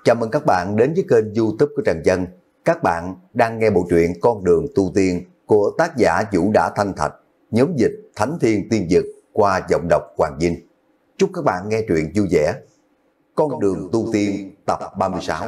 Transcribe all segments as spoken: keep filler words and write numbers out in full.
Chào mừng các bạn đến với kênh YouTube của Trần Dân. Các bạn đang nghe bộ truyện Con đường tu tiên của tác giả Vũ Đã Thanh Thạch, nhóm dịch Thánh Thiên Tiên Dực qua giọng đọc Hoàng Vinh. Chúc các bạn nghe truyện vui vẻ. Con đường tu tiên tập ba mươi sáu.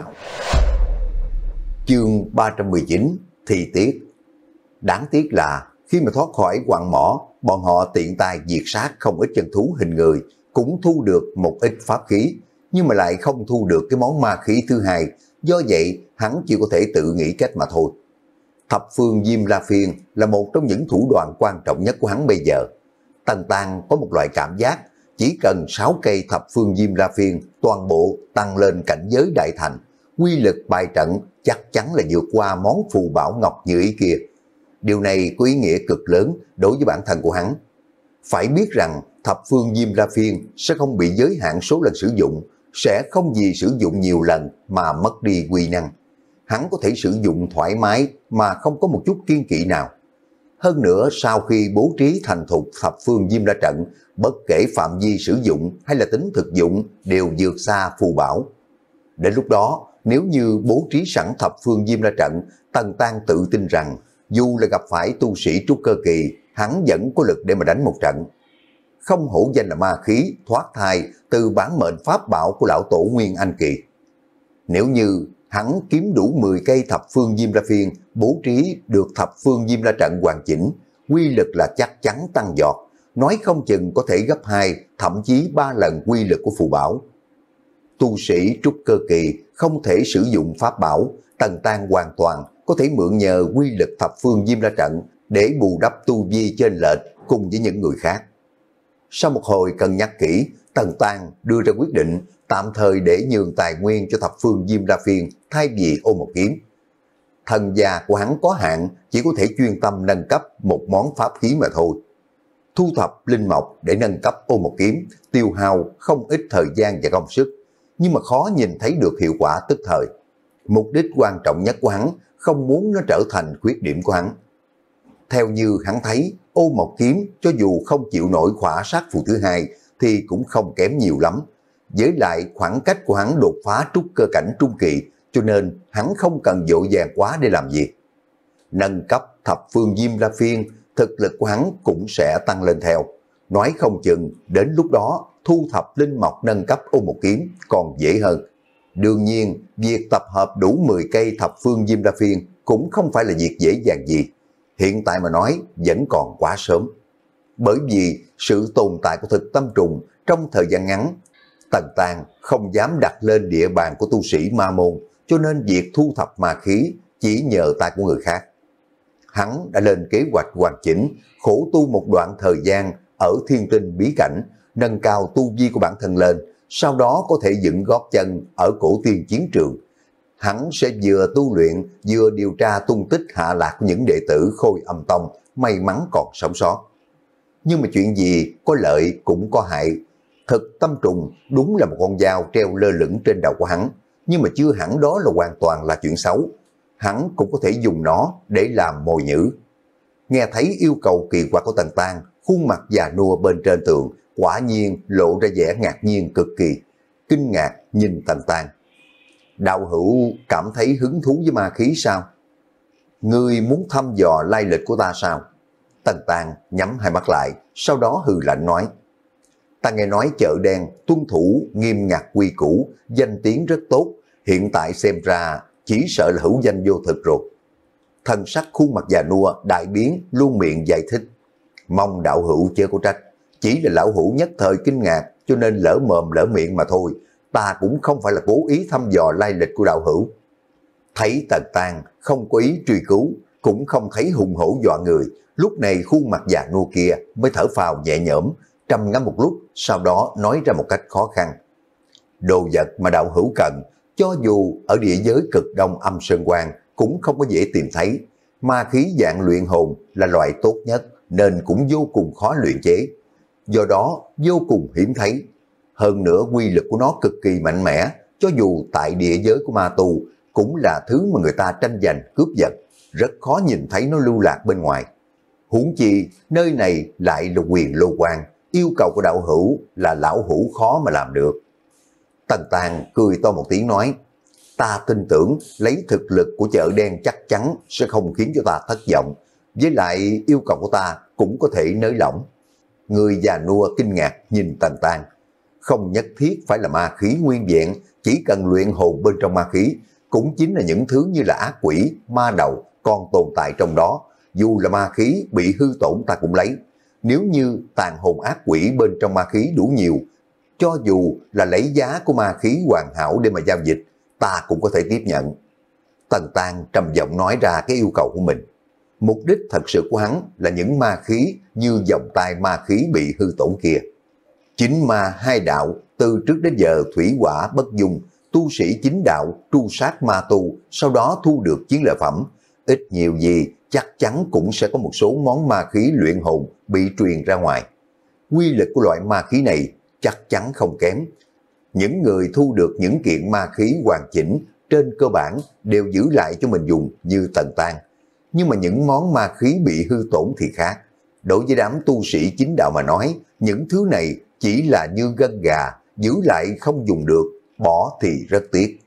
Chương ba trăm mười chín, Thi Tiết. Đáng tiếc là khi mà thoát khỏi quặng mỏ, bọn họ tiện tay diệt sát không ít chân thú hình người, cũng thu được một ít pháp khí, nhưng mà lại không thu được cái món ma khí thứ hai, do vậy hắn chỉ có thể tự nghĩ cách mà thôi. Thập phương Diêm La Phiên là một trong những thủ đoạn quan trọng nhất của hắn bây giờ. Tần Tăng có một loại cảm giác, chỉ cần sáu cây thập phương Diêm La Phiên toàn bộ tăng lên cảnh giới đại thành, quy lực bài trận chắc chắn là vượt qua món phù bảo ngọc như ý kia. Điều này có ý nghĩa cực lớn đối với bản thân của hắn. Phải biết rằng thập phương Diêm La Phiên sẽ không bị giới hạn số lần sử dụng, sẽ không vì sử dụng nhiều lần mà mất đi uy năng. Hắn có thể sử dụng thoải mái mà không có một chút kiên kỵ nào. Hơn nữa, sau khi bố trí thành thục thập phương Diêm La Trận, bất kể phạm vi sử dụng hay là tính thực dụng đều vượt xa phù bảo. Đến lúc đó, nếu như bố trí sẵn thập phương Diêm La Trận, Tần Tăng tự tin rằng dù là gặp phải tu sĩ trúc cơ kỳ, hắn vẫn có lực để mà đánh một trận. Không hổ danh là ma khí thoát thai từ bản mệnh pháp bảo của lão tổ Nguyên Anh Kỳ. Nếu như hắn kiếm đủ mười cây thập phương Diêm La Phiên, bố trí được thập phương Diêm La Trận hoàn chỉnh, quy lực là chắc chắn tăng giọt, nói không chừng có thể gấp hai, thậm chí ba lần quy lực của phù bảo. Tu sĩ trúc cơ kỳ không thể sử dụng pháp bảo, Tần Tăng hoàn toàn có thể mượn nhờ quy lực thập phương Diêm La Trận để bù đắp tu vi trên lệch cùng với những người khác. Sau một hồi cân nhắc kỹ, Tần Tăng đưa ra quyết định tạm thời để nhường tài nguyên cho thập phương Diêm La Phiên thay vì Ô Một Kiếm. Thần già của hắn có hạn, chỉ có thể chuyên tâm nâng cấp một món pháp khí mà thôi. Thu thập linh mộc để nâng cấp Ô Một Kiếm tiêu hao không ít thời gian và công sức, nhưng mà khó nhìn thấy được hiệu quả tức thời. Mục đích quan trọng nhất của hắn không muốn nó trở thành khuyết điểm của hắn. Theo như hắn thấy, Ô Một Kiếm cho dù không chịu nổi khỏa sát phù thứ hai thì cũng không kém nhiều lắm. Với lại khoảng cách của hắn đột phá trúc cơ cảnh trung kỳ, cho nên hắn không cần vội vàng quá để làm gì. Nâng cấp thập phương Diêm La Phiên, thực lực của hắn cũng sẽ tăng lên theo. Nói không chừng đến lúc đó thu thập linh mộc nâng cấp Ô Một Kiếm còn dễ hơn. Đương nhiên, việc tập hợp đủ mười cây thập phương Diêm La Phiên cũng không phải là việc dễ dàng gì. Hiện tại mà nói vẫn còn quá sớm. Bởi vì sự tồn tại của thực tâm trùng trong thời gian ngắn, Tần Tăng không dám đặt lên địa bàn của tu sĩ ma môn, cho nên việc thu thập ma khí chỉ nhờ tay của người khác. Hắn đã lên kế hoạch hoàn chỉnh, khổ tu một đoạn thời gian ở thiên tinh bí cảnh, nâng cao tu vi của bản thân lên, sau đó có thể dựng gót chân ở cổ tiên chiến trường. Hắn sẽ vừa tu luyện, vừa điều tra tung tích hạ lạc của những đệ tử Khôi Âm Tông may mắn còn sống sót. Nhưng mà chuyện gì có lợi cũng có hại. Thực tâm trùng đúng là một con dao treo lơ lửng trên đầu của hắn, nhưng mà chưa hẳn đó là hoàn toàn là chuyện xấu. Hắn cũng có thể dùng nó để làm mồi nhử. Nghe thấy yêu cầu kỳ quặc của Tần Tăng, khuôn mặt già nua bên trên tường quả nhiên lộ ra vẻ ngạc nhiên cực kỳ, kinh ngạc nhìn Tần Tăng. Đạo hữu cảm thấy hứng thú với ma khí sao? Ngươi muốn thăm dò lai lịch của ta sao? Tần Tăng nhắm hai mắt lại, sau đó hừ lạnh nói. Ta nghe nói chợ đen tuân thủ nghiêm ngặt quy củ, danh tiếng rất tốt, hiện tại xem ra chỉ sợ là hữu danh vô thực rồi. Thân sắc khuôn mặt già nua đại biến, luôn miệng giải thích. Mong đạo hữu chớ có trách, chỉ là lão hữu nhất thời kinh ngạc cho nên lỡ mồm lỡ miệng mà thôi. Ta cũng không phải là cố ý thăm dò lai lịch của đạo hữu. Thấy Tần Tăng không có ý truy cứu, cũng không thấy hùng hổ dọa người, lúc này khuôn mặt già nua kia mới thở phào nhẹ nhõm, trầm ngâm một lúc, sau đó nói ra một cách khó khăn. Đồ vật mà đạo hữu cần, cho dù ở địa giới cực đông âm sơn quang cũng không có dễ tìm thấy. Ma khí dạng luyện hồn là loại tốt nhất, nên cũng vô cùng khó luyện chế. Do đó vô cùng hiếm thấy. Hơn nữa quy lực của nó cực kỳ mạnh mẽ, cho dù tại địa giới của ma tu cũng là thứ mà người ta tranh giành cướp giật, rất khó nhìn thấy nó lưu lạc bên ngoài. Huống chi nơi này lại là quyền lô quan, yêu cầu của đạo hữu là lão hữu khó mà làm được. Tần Tăng cười to một tiếng nói, Ta tin tưởng lấy thực lực của chợ đen chắc chắn sẽ không khiến cho ta thất vọng. Với lại yêu cầu của ta cũng có thể nới lỏng. Người già nua kinh ngạc nhìn Tần Tang. Không nhất thiết phải là ma khí nguyên vẹn, chỉ cần luyện hồn bên trong ma khí, cũng chính là những thứ như là ác quỷ, ma đầu còn tồn tại trong đó. Dù là ma khí bị hư tổn ta cũng lấy. Nếu như tàn hồn ác quỷ bên trong ma khí đủ nhiều, cho dù là lấy giá của ma khí hoàn hảo để mà giao dịch, ta cũng có thể tiếp nhận. Tần Tang trầm giọng nói ra cái yêu cầu của mình. Mục đích thật sự của hắn là những ma khí như vòng tay ma khí bị hư tổn kia. Chính ma hai đạo, từ trước đến giờ thủy hỏa bất dung, tu sĩ chính đạo tru sát ma tu, sau đó thu được chiến lợi phẩm. Ít nhiều gì chắc chắn cũng sẽ có một số món ma khí luyện hồn bị truyền ra ngoài. Quy lực của loại ma khí này chắc chắn không kém. Những người thu được những kiện ma khí hoàn chỉnh trên cơ bản đều giữ lại cho mình dùng như Tần Tang. Nhưng mà những món ma khí bị hư tổn thì khác. Đối với đám tu sĩ chính đạo mà nói, những thứ này chỉ là như gân gà, giữ lại không dùng được, bỏ thì rất tiếc.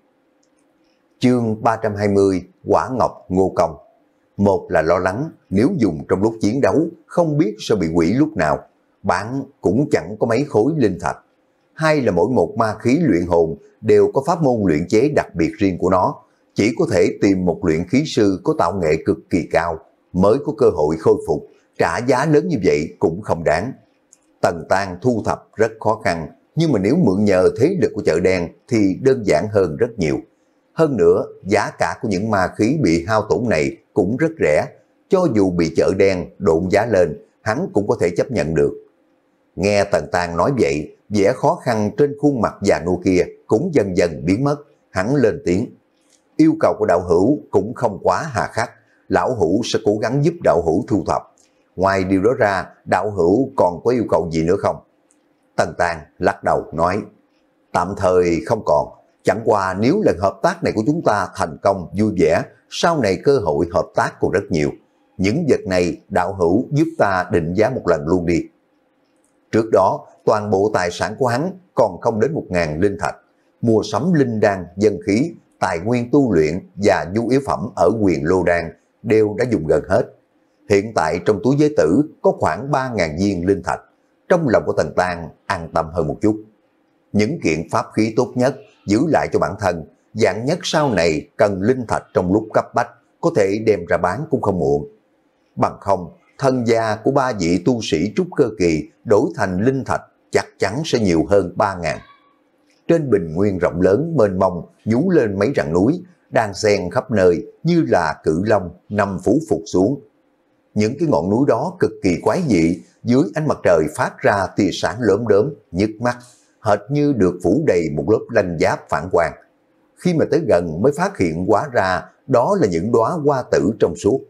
Chương ba trăm hai mươi, Quả Ngọc Ngô Công. Một là lo lắng nếu dùng trong lúc chiến đấu không biết sẽ bị quỷ lúc nào, bạn cũng chẳng có mấy khối linh thạch. Hai là mỗi một ma khí luyện hồn đều có pháp môn luyện chế đặc biệt riêng của nó, chỉ có thể tìm một luyện khí sư có tạo nghệ cực kỳ cao mới có cơ hội khôi phục, trả giá lớn như vậy cũng không đáng. Tần Tang thu thập rất khó khăn, nhưng mà nếu mượn nhờ thế lực của chợ đen thì đơn giản hơn rất nhiều. Hơn nữa, giá cả của những ma khí bị hao tổn này cũng rất rẻ, cho dù bị chợ đen độn giá lên, hắn cũng có thể chấp nhận được. Nghe Tần Tang nói vậy, vẻ khó khăn trên khuôn mặt già nua kia cũng dần dần biến mất, hắn lên tiếng. Yêu cầu của đạo hữu cũng không quá hà khắc, lão hữu sẽ cố gắng giúp đạo hữu thu thập. Ngoài điều đó ra, đạo hữu còn có yêu cầu gì nữa không? Tần Tang lắc đầu nói, tạm thời không còn, chẳng qua nếu lần hợp tác này của chúng ta thành công vui vẻ, sau này cơ hội hợp tác còn rất nhiều. Những vật này đạo hữu giúp ta định giá một lần luôn đi. Trước đó, toàn bộ tài sản của hắn còn không đến một ngàn linh thạch, mua sắm linh đan, dân khí, tài nguyên tu luyện và nhu yếu phẩm ở Huyền Lô Đan đều đã dùng gần hết. Hiện tại trong túi giới tử có khoảng ba ngàn viên linh thạch, trong lòng của Tần Tang an tâm hơn một chút. Những kiện pháp khí tốt nhất giữ lại cho bản thân, dạng nhất sau này cần linh thạch trong lúc cấp bách, có thể đem ra bán cũng không muộn. Bằng không, thân gia của ba vị tu sĩ trúc cơ kỳ đổi thành linh thạch chắc chắn sẽ nhiều hơn ba ngàn. Trên bình nguyên rộng lớn mênh mông nhú lên mấy rặng núi, đang xen khắp nơi như là cự long nằm phủ phục xuống. Những cái ngọn núi đó cực kỳ quái dị, dưới ánh mặt trời phát ra tia sáng lốm đốm, nhức mắt, hệt như được phủ đầy một lớp lanh giáp phản quang. Khi mà tới gần mới phát hiện hóa ra đó là những đóa hoa tử trong suốt.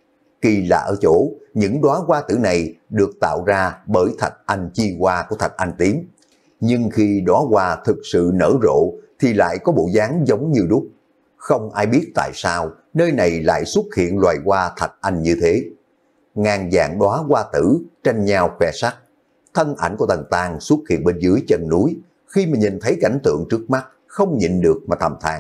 Kỳ lạ ở chỗ, những đóa hoa tử này được tạo ra bởi thạch anh chi hoa của thạch anh tím. Nhưng khi đóa hoa thực sự nở rộ thì lại có bộ dáng giống như đúc. Không ai biết tại sao nơi này lại xuất hiện loài hoa thạch anh như thế. Ngàn vạn đóa hoa tử tranh nhau khoe sắc. Thân ảnh của Tần Tang xuất hiện bên dưới chân núi. Khi mà nhìn thấy cảnh tượng trước mắt, không nhịn được mà thầm than.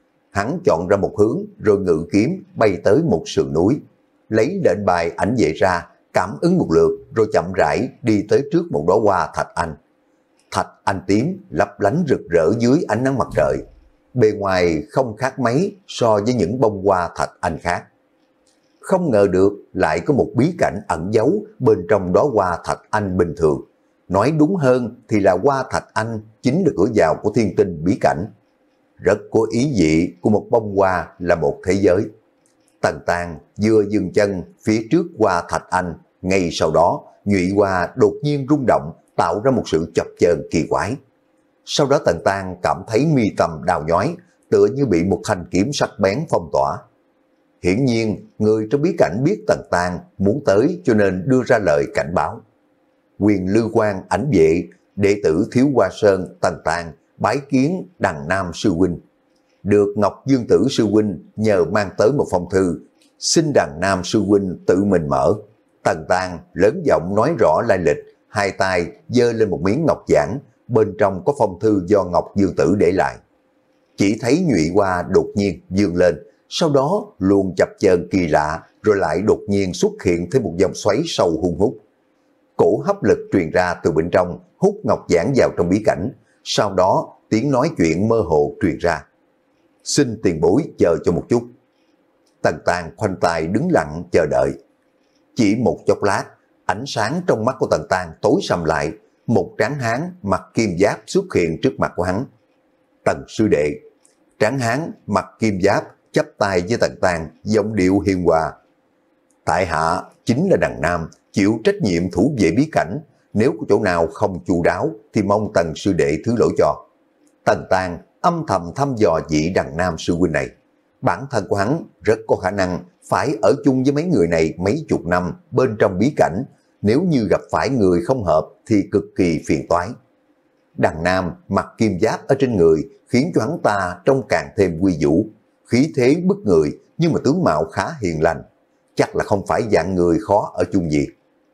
Hắn chọn ra một hướng rồi ngự kiếm bay tới một sườn núi, lấy lệnh bài ảnh vệ ra, cảm ứng một lượt rồi chậm rãi đi tới trước một đóa hoa thạch anh. Thạch anh tím lấp lánh rực rỡ dưới ánh nắng mặt trời, bề ngoài không khác mấy so với những bông hoa thạch anh khác. Không ngờ được lại có một bí cảnh ẩn giấu bên trong đóa hoa thạch anh bình thường. Nói đúng hơn thì là hoa thạch anh chính là cửa vào của thiên tinh bí cảnh. Rất có ý vị của một bông hoa là một thế giới. Tần Tang vừa dừng chân phía trước hoa thạch anh, ngay sau đó nhụy hoa đột nhiên rung động, tạo ra một sự chập chờn kỳ quái. Sau đó Tần Tang cảm thấy mi tâm đau nhói, tựa như bị một thanh kiếm sắc bén phong tỏa. Hiển nhiên, người trong bí cảnh biết Tần Tang muốn tới cho nên đưa ra lời cảnh báo. Quyền Lư Quang ảnh vệ, đệ tử Thiếu Hoa Sơn Tần Tang bái kiến Đằng Nam sư huynh. Được Ngọc Dương Tử sư huynh nhờ mang tới một phong thư, xin Đằng Nam sư huynh tự mình mở. Tần Tang lớn giọng nói rõ lai lịch, hai tay giơ lên một miếng ngọc giản, bên trong có phong thư do Ngọc Dương Tử để lại. chỉ thấy nhụy hoa đột nhiên vươn lên, sau đó luôn chập chờn kỳ lạ, rồi lại đột nhiên xuất hiện thêm một dòng xoáy sâu hun hút. Cổ hấp lực truyền ra từ bên trong, hút ngọc giản vào trong bí cảnh, sau đó tiếng nói chuyện mơ hồ truyền ra. Xin tiền bối chờ cho một chút. Tần Tàn khoanh tay đứng lặng chờ đợi. Chỉ một chốc lát, ánh sáng trong mắt của Tần Tàn tối sầm lại, một tráng hán mặc kim giáp xuất hiện trước mặt của hắn. Tần sư đệ. Tráng hán mặc kim giáp chắp tay với Tần Tàn, giọng điệu hiền hòa. Tại hạ chính là Đằng Nam, chịu trách nhiệm thủ vệ bí cảnh, nếu có chỗ nào không chu đáo thì mong Tần sư đệ thứ lỗi cho. Tần Tàn âm thầm thăm dò vị Đằng Nam sư huynh này. Bản thân của hắn rất có khả năng phải ở chung với mấy người này mấy chục năm bên trong bí cảnh, nếu như gặp phải người không hợp thì cực kỳ phiền toái. Đằng Nam mặc kim giáp ở trên người khiến cho hắn ta trông càng thêm uy vũ, khí thế bức người, nhưng mà tướng mạo khá hiền lành, chắc là không phải dạng người khó ở chung gì.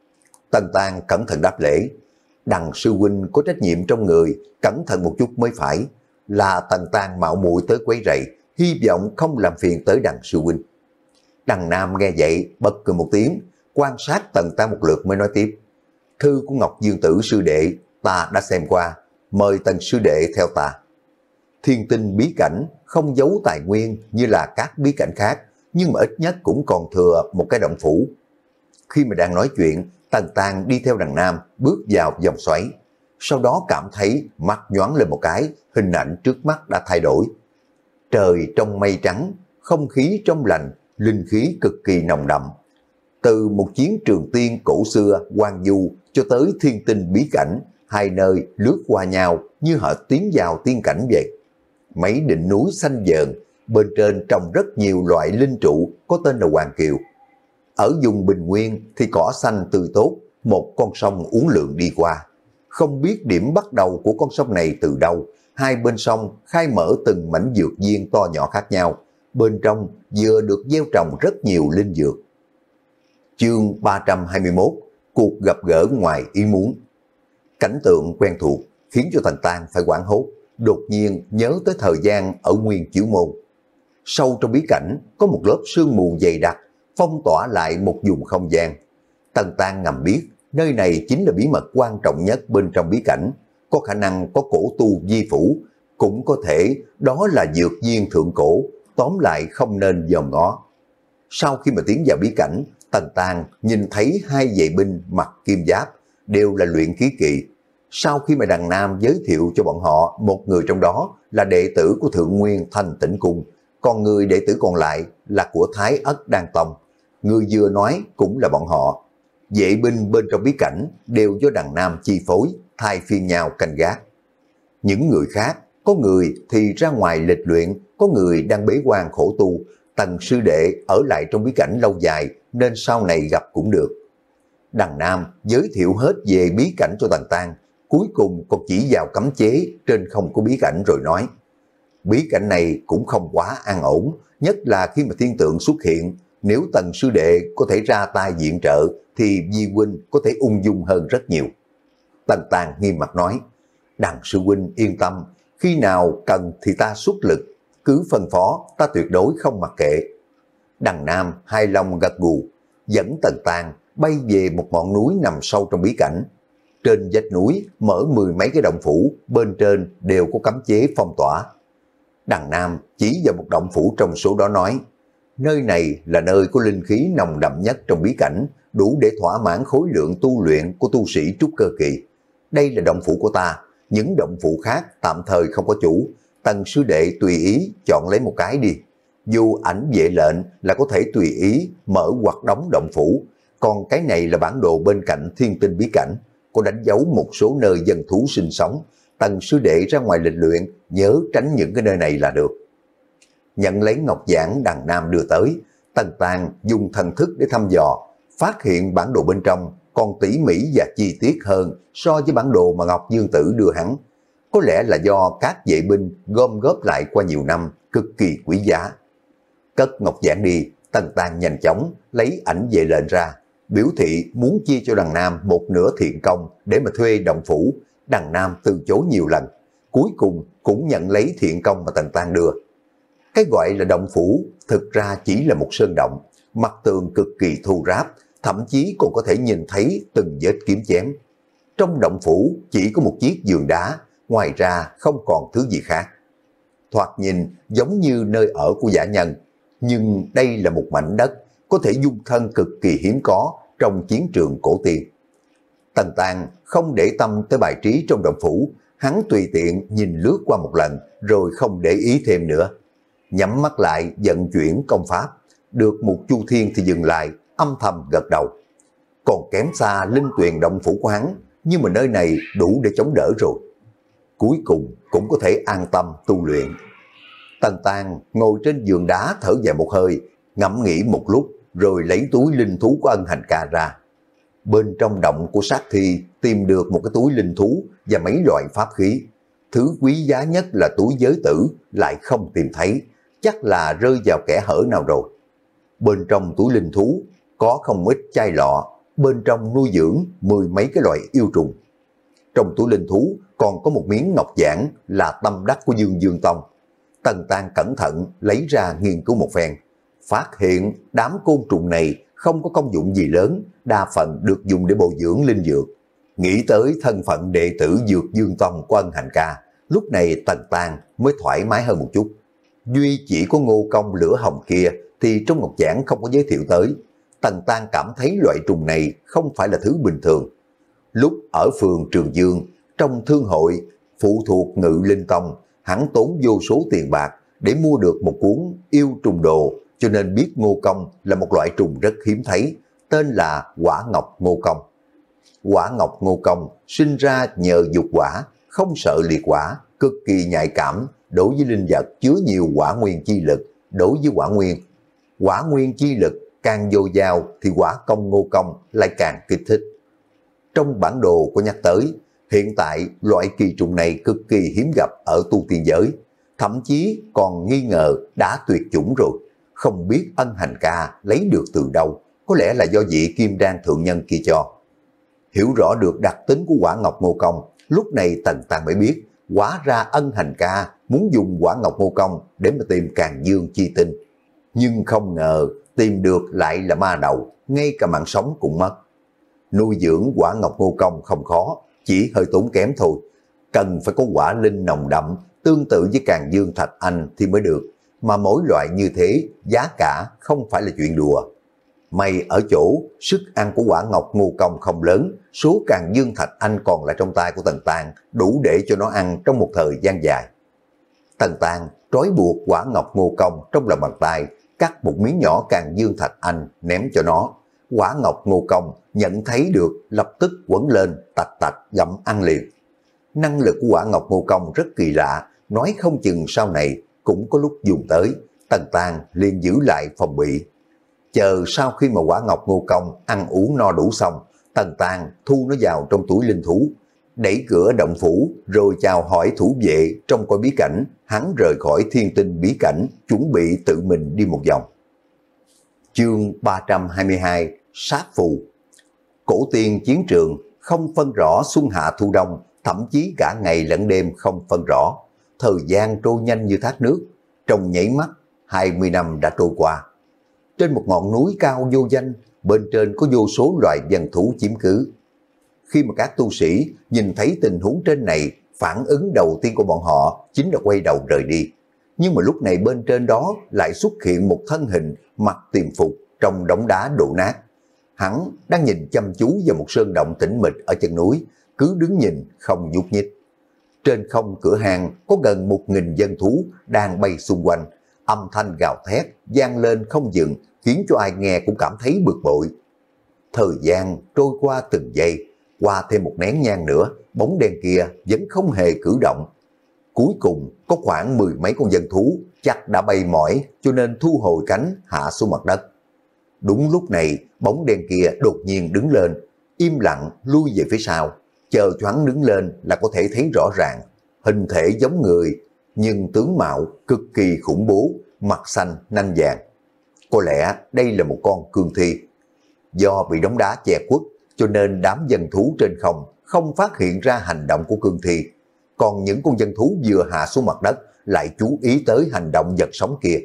Tần Tàn cẩn thận đáp lễ. Đằng sư huynh có trách nhiệm trong người, cẩn thận một chút mới phải. Là Tần Tàn mạo muội tới quấy rầy, hy vọng không làm phiền tới Đằng sư huynh. Đằng Nam nghe vậy bật cười một tiếng, quan sát Tần Tàn một lượt mới nói tiếp. Thư của Ngọc Dương Tử sư đệ ta đã xem qua, mời Tần sư đệ theo ta. Thiên Tinh bí cảnh không giấu tài nguyên như là các bí cảnh khác, nhưng mà ít nhất cũng còn thừa một cái động phủ. Khi mà đang nói chuyện, Tần Tàn đi theo Đằng Nam bước vào vòng xoáy, sau đó cảm thấy mắt nhoáng lên một cái, hình ảnh trước mắt đã thay đổi. Trời trong mây trắng, không khí trong lành, linh khí cực kỳ nồng đậm. Từ một chiến trường tiên cổ xưa hoang du cho tới Thiên Tinh bí cảnh, hai nơi lướt qua nhau như họ tiến vào tiên cảnh vậy. Mấy đỉnh núi xanh dờn, bên trên trồng rất nhiều loại linh trụ có tên là Hoàng Kiều. Ở vùng bình nguyên thì cỏ xanh tươi tốt, một con sông uốn lượn đi qua. Không biết điểm bắt đầu của con sông này từ đâu, hai bên sông khai mở từng mảnh dược viên to nhỏ khác nhau. Bên trong vừa được gieo trồng rất nhiều linh dược. Chương ba trăm hai mươi mốt, cuộc gặp gỡ ngoài ý muốn. Cảnh tượng quen thuộc khiến cho Tần Tàn phải hoảng hốt, đột nhiên nhớ tới thời gian ở Nguyên Chiếu Môn. Sâu trong bí cảnh có một lớp sương mù dày đặc, phong tỏa lại một vùng không gian. Tần Tàn ngầm biết nơi này chính là bí mật quan trọng nhất bên trong bí cảnh, có khả năng có cổ tu di phủ, cũng có thể đó là dược viên thượng cổ, tóm lại không nên dòm ngó. Sau khi mà tiến vào bí cảnh, Tần Tàn nhìn thấy hai vệ binh mặc kim giáp, đều là luyện khí kỳ. Sau khi mà Đằng Nam giới thiệu cho bọn họ, một người trong đó là đệ tử của Thượng Nguyên Thanh Tĩnh Cung, còn người đệ tử còn lại là của Thái Ất Đan Tông. Người vừa nói cũng là bọn họ. Vệ binh bên trong bí cảnh đều do Đằng Nam chi phối, thay phiên nhau canh gác. Những người khác, có người thì ra ngoài lịch luyện, có người đang bế quan khổ tu. Tần sư đệ ở lại trong bí cảnh lâu dài nên sau này gặp cũng được. Đằng Nam giới thiệu hết về bí cảnh cho Tần Tàn, cuối cùng còn chỉ vào cấm chế trên không có bí cảnh rồi nói. Bí cảnh này cũng không quá an ổn, nhất là khi mà thiên tượng xuất hiện. Nếu Tần sư đệ có thể ra tay viện trợ thì Di huynh có thể ung dung hơn rất nhiều. Tần Tàn nghiêm mặt nói. Đằng sư huynh yên tâm, khi nào cần thì ta xuất lực, cứ phân phó ta tuyệt đối không mặc kệ. Đằng Nam hai lòng gật gù, dẫn Tần Tàn bay về một ngọn núi nằm sâu trong bí cảnh. Trên vách núi mở mười mấy cái động phủ, bên trên đều có cấm chế phong tỏa. Đằng Nam chỉ vào một động phủ trong số đó nói, nơi này là nơi có linh khí nồng đậm nhất trong bí cảnh, đủ để thỏa mãn khối lượng tu luyện của tu sĩ trúc cơ kỳ. Đây là động phủ của ta, những động phủ khác tạm thời không có chủ, Tần sư đệ tùy ý chọn lấy một cái đi. Dù ảnh vệ lệnh là có thể tùy ý mở hoặc đóng động phủ, còn cái này là bản đồ bên cạnh Thiên Tinh bí cảnh, có đánh dấu một số nơi dân thú sinh sống. Tần sư đệ ra ngoài lịch luyện nhớ tránh những cái nơi này là được. Nhận lấy ngọc giản Đằng Nam đưa tới, Tần Tàn dùng thần thức để thăm dò, phát hiện bản đồ bên trong còn tỉ mỉ và chi tiết hơn so với bản đồ mà Ngọc Dương Tử đưa hắn. Có lẽ là do các vệ binh gom góp lại qua nhiều năm, cực kỳ quý giá. Cất ngọc giản đi, Tần Tàn nhanh chóng lấy ảnh vệ lệnh ra, biểu thị muốn chia cho Đằng Nam một nửa thiện công để mà thuê động phủ. Đằng Nam từ chối nhiều lần. cuối cùng cũng nhận lấy thiện công mà Tần Tang đưa. Cái gọi là động phủ thực ra chỉ là một sơn động, mặt tường cực kỳ thô ráp, thậm chí còn có thể nhìn thấy từng vết kiếm chém. Trong động phủ chỉ có một chiếc giường đá, ngoài ra không còn thứ gì khác. Thoạt nhìn giống như nơi ở của dã nhân, nhưng đây là một mảnh đất có thể dung thân cực kỳ hiếm có trong chiến trường cổ tiên. Tần Tang không để tâm tới bài trí trong động phủ, hắn tùy tiện nhìn lướt qua một lần rồi không để ý thêm nữa. Nhắm mắt lại vận chuyển công pháp, được một chu thiên thì dừng lại, âm thầm gật đầu. Còn kém xa linh tuyền động phủ của hắn, nhưng mà nơi này đủ để chống đỡ rồi. Cuối cùng cũng có thể an tâm tu luyện. Tần Tang ngồi trên giường đá thở dài một hơi, ngẫm nghĩ một lúc rồi lấy túi linh thú của Ân Hành Ca ra. Bên trong động của sát thi tìm được một cái túi linh thú và mấy loại pháp khí. Thứ quý giá nhất là túi giới tử lại không tìm thấy, chắc là rơi vào kẽ hở nào rồi. Bên trong túi linh thú có không ít chai lọ, bên trong nuôi dưỡng mười mấy cái loại yêu trùng. Trong túi linh thú còn có một miếng ngọc giản là tâm đắc của Dương Dương Tông. Tần Tang cẩn thận lấy ra nghiên cứu một phen, phát hiện đám côn trùng này không có công dụng gì lớn, đa phần được dùng để bồi dưỡng linh dược. Nghĩ tới thân phận đệ tử Dược Dương Tông của Ân Hành Ca, lúc này Tần Tang mới thoải mái hơn một chút. Duy chỉ có Ngô Công lửa hồng kia thì trong ngọc giảng không có giới thiệu tới. Tần Tang cảm thấy loại trùng này không phải là thứ bình thường. Lúc ở phường Trường Dương, trong thương hội phụ thuộc Ngự Linh Tông, hắn tốn vô số tiền bạc để mua được một cuốn yêu trùng đồ, cho nên biết Ngô Công là một loại trùng rất hiếm thấy, tên là Quả Ngọc Ngô Công. Quả Ngọc Ngô Công sinh ra nhờ dục quả, không sợ liệt quả, cực kỳ nhạy cảm đối với linh vật chứa nhiều quả nguyên chi lực. Đối với quả nguyên, quả nguyên chi lực càng dồi dào thì quả công Ngô Công lại càng kích thích. Trong bản đồ có nhắc tới, hiện tại loại kỳ trùng này cực kỳ hiếm gặp ở tu tiên giới, thậm chí còn nghi ngờ đã tuyệt chủng rồi. Không biết Ân Hành Ca lấy được từ đâu, có lẽ là do vị Kim Đan thượng nhân kia cho. Hiểu rõ được đặc tính của quả ngọc Ngô Công, lúc này Tần Tang mới biết, hóa ra Ân Hành Ca muốn dùng quả ngọc Ngô Công để mà tìm Càn Dương chi tinh. Nhưng không ngờ tìm được lại là ma đầu, ngay cả mạng sống cũng mất. Nuôi dưỡng quả ngọc Ngô Công không khó, chỉ hơi tốn kém thôi. Cần phải có quả linh nồng đậm, tương tự với Càn Dương Thạch Anh thì mới được. Mà mỗi loại như thế, giá cả không phải là chuyện đùa. May ở chỗ, sức ăn của quả ngọc Ngô Công không lớn, số Càn Dương Thạch Anh còn lại trong tay của Tần Tang, đủ để cho nó ăn trong một thời gian dài. Tần Tang trói buộc quả ngọc Ngô Công trong lòng bàn tay, cắt một miếng nhỏ Càn Dương Thạch Anh ném cho nó. Quả ngọc Ngô Công nhận thấy được, lập tức quấn lên, tạch tạch gặm ăn liền. Năng lực của quả ngọc Ngô Công rất kỳ lạ, nói không chừng sau này cũng có lúc dùng tới. Tần Tang liền giữ lại phòng bị. Chờ sau khi mà quả ngọc Ngô Công ăn uống no đủ xong, Tần Tang thu nó vào trong túi linh thú, đẩy cửa động phủ rồi chào hỏi thủ vệ trong coi bí cảnh. Hắn rời khỏi thiên tinh bí cảnh, chuẩn bị tự mình đi một vòng. Chương ba trăm hai mươi hai, sát phù. Cổ tiên chiến trường không phân rõ xuân hạ thu đông, thậm chí cả ngày lẫn đêm không phân rõ. Thời gian trôi nhanh như thác nước, trong nháy mắt hai mươi năm đã trôi qua. Trên một ngọn núi cao vô danh, bên trên có vô số loài dân thú chiếm cứ. Khi mà các tu sĩ nhìn thấy tình huống trên này, phản ứng đầu tiên của bọn họ chính là quay đầu rời đi. Nhưng mà lúc này bên trên đó lại xuất hiện một thân hình mặc tiềm phục trong đống đá đổ nát. Hắn đang nhìn chăm chú vào một sơn động tĩnh mịch ở chân núi, cứ đứng nhìn không nhúc nhích. Trên không cửa hàng có gần một nghìn dân thú đang bay xung quanh, âm thanh gào thét vang lên không dừng, khiến cho ai nghe cũng cảm thấy bực bội. Thời gian trôi qua từng giây, qua thêm một nén nhang nữa, bóng đen kia vẫn không hề cử động. Cuối cùng có khoảng mười mấy con dân thú chắc đã bay mỏi, cho nên thu hồi cánh hạ xuống mặt đất. Đúng lúc này, bóng đen kia đột nhiên đứng lên, im lặng lui về phía sau. Chờ cho hắn đứng lên là có thể thấy rõ ràng, hình thể giống người, nhưng tướng mạo cực kỳ khủng bố, mặt xanh nanh vàng. Có lẽ đây là một con cương thi. Do bị đống đá che khuất, cho nên đám dân thú trên không không phát hiện ra hành động của cương thi. còn những con dân thú vừa hạ xuống mặt đất lại chú ý tới hành động vật sống kia.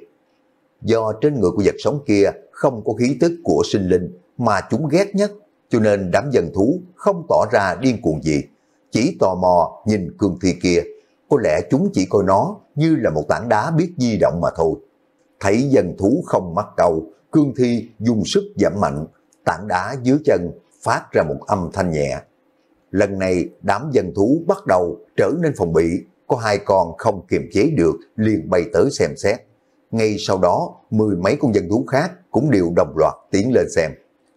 Do trên người của vật sống kia không có khí tức của sinh linh mà chúng ghét nhất, cho nên đám dân thú không tỏ ra điên cuồng gì, chỉ tò mò nhìn cương thi kia. Có lẽ chúng chỉ coi nó như là một tảng đá biết di động mà thôi. Thấy dân thú không mắc câu, cương thi dùng sức giảm mạnh, tảng đá dưới chân phát ra một âm thanh nhẹ. Lần này đám dân thú bắt đầu trở nên phòng bị, có hai con không kiềm chế được liền bay tới xem xét. Ngay sau đó mười mấy con dân thú khác cũng đều đồng loạt tiến lên xem.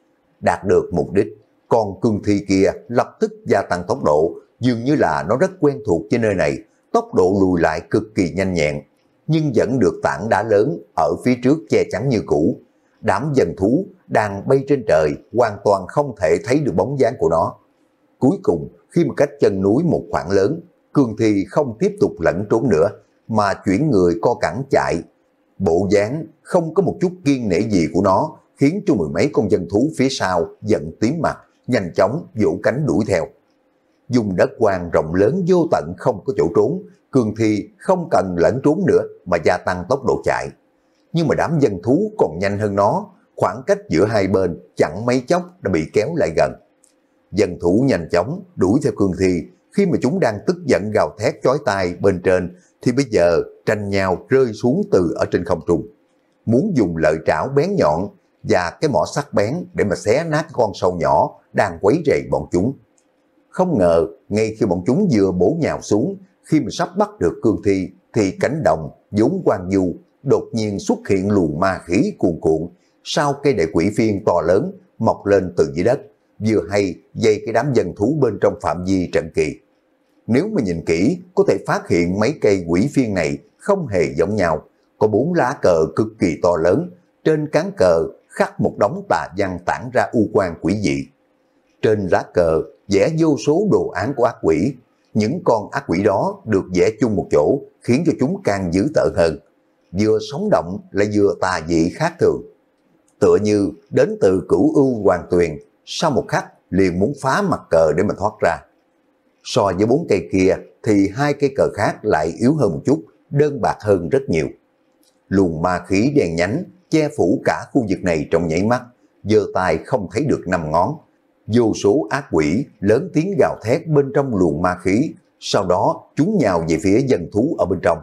Đạt được mục đích, con cương thi kia lập tức gia tăng tốc độ, dường như là nó rất quen thuộc với nơi này, tốc độ lùi lại cực kỳ nhanh nhẹn, nhưng vẫn được tảng đá lớn ở phía trước che chắn như cũ. Đám dân thú đang bay trên trời hoàn toàn không thể thấy được bóng dáng của nó. Cuối cùng, khi mà cách chân núi một khoảng lớn, cương thi không tiếp tục lẫn trốn nữa, mà chuyển người co cẳng chạy. Bộ dáng không có một chút kiêng nể gì của nó, khiến cho mười mấy con dân thú phía sau giận tím mặt, nhanh chóng vỗ cánh đuổi theo. Dùng đất hoang rộng lớn vô tận không có chỗ trốn, cương thi không cần lẫn trốn nữa mà gia tăng tốc độ chạy. Nhưng mà đám dân thú còn nhanh hơn nó, khoảng cách giữa hai bên chẳng mấy chốc đã bị kéo lại gần. Dân thú nhanh chóng đuổi theo cương thi, khi mà chúng đang tức giận gào thét chói tai bên trên thì bây giờ tranh nhau rơi xuống từ ở trên không trung, muốn dùng lợi trảo bén nhọn và cái mỏ sắc bén để mà xé nát con sâu nhỏ đang quấy rầy bọn chúng. Không ngờ ngay khi bọn chúng vừa bổ nhào xuống, khi mà sắp bắt được cương thi thì cánh đồng vốn hoang vu đột nhiên xuất hiện luồng ma khí cuồn cuộn, sau cây đại quỷ phiên to lớn mọc lên từ dưới đất, vừa hay dây cái đám dân thú bên trong phạm vi trận kỳ. Nếu mà nhìn kỹ, có thể phát hiện mấy cây quỷ phiên này không hề giống nhau, có bốn lá cờ cực kỳ to lớn, trên cán cờ khắc một đống tà văn tản ra u quang quỷ dị. Trên lá cờ vẽ vô số đồ án của ác quỷ, những con ác quỷ đó được vẽ chung một chỗ khiến cho chúng càng dữ tợn hơn, vừa sống động lại vừa tà dị khác thường. Tựa như đến từ Cửu Ưu Hoàng Tuyền, sau một khắc liền muốn phá mặt cờ để mà thoát ra. So với bốn cây kia thì hai cây cờ khác lại yếu hơn một chút, đơn bạc hơn rất nhiều. Luồng ma khí đen nhánh che phủ cả khu vực này trong nháy mắt, giơ tay không thấy được năm ngón. Vô số ác quỷ lớn tiếng gào thét bên trong luồng ma khí, sau đó chúng nhào về phía dân thú ở bên trong.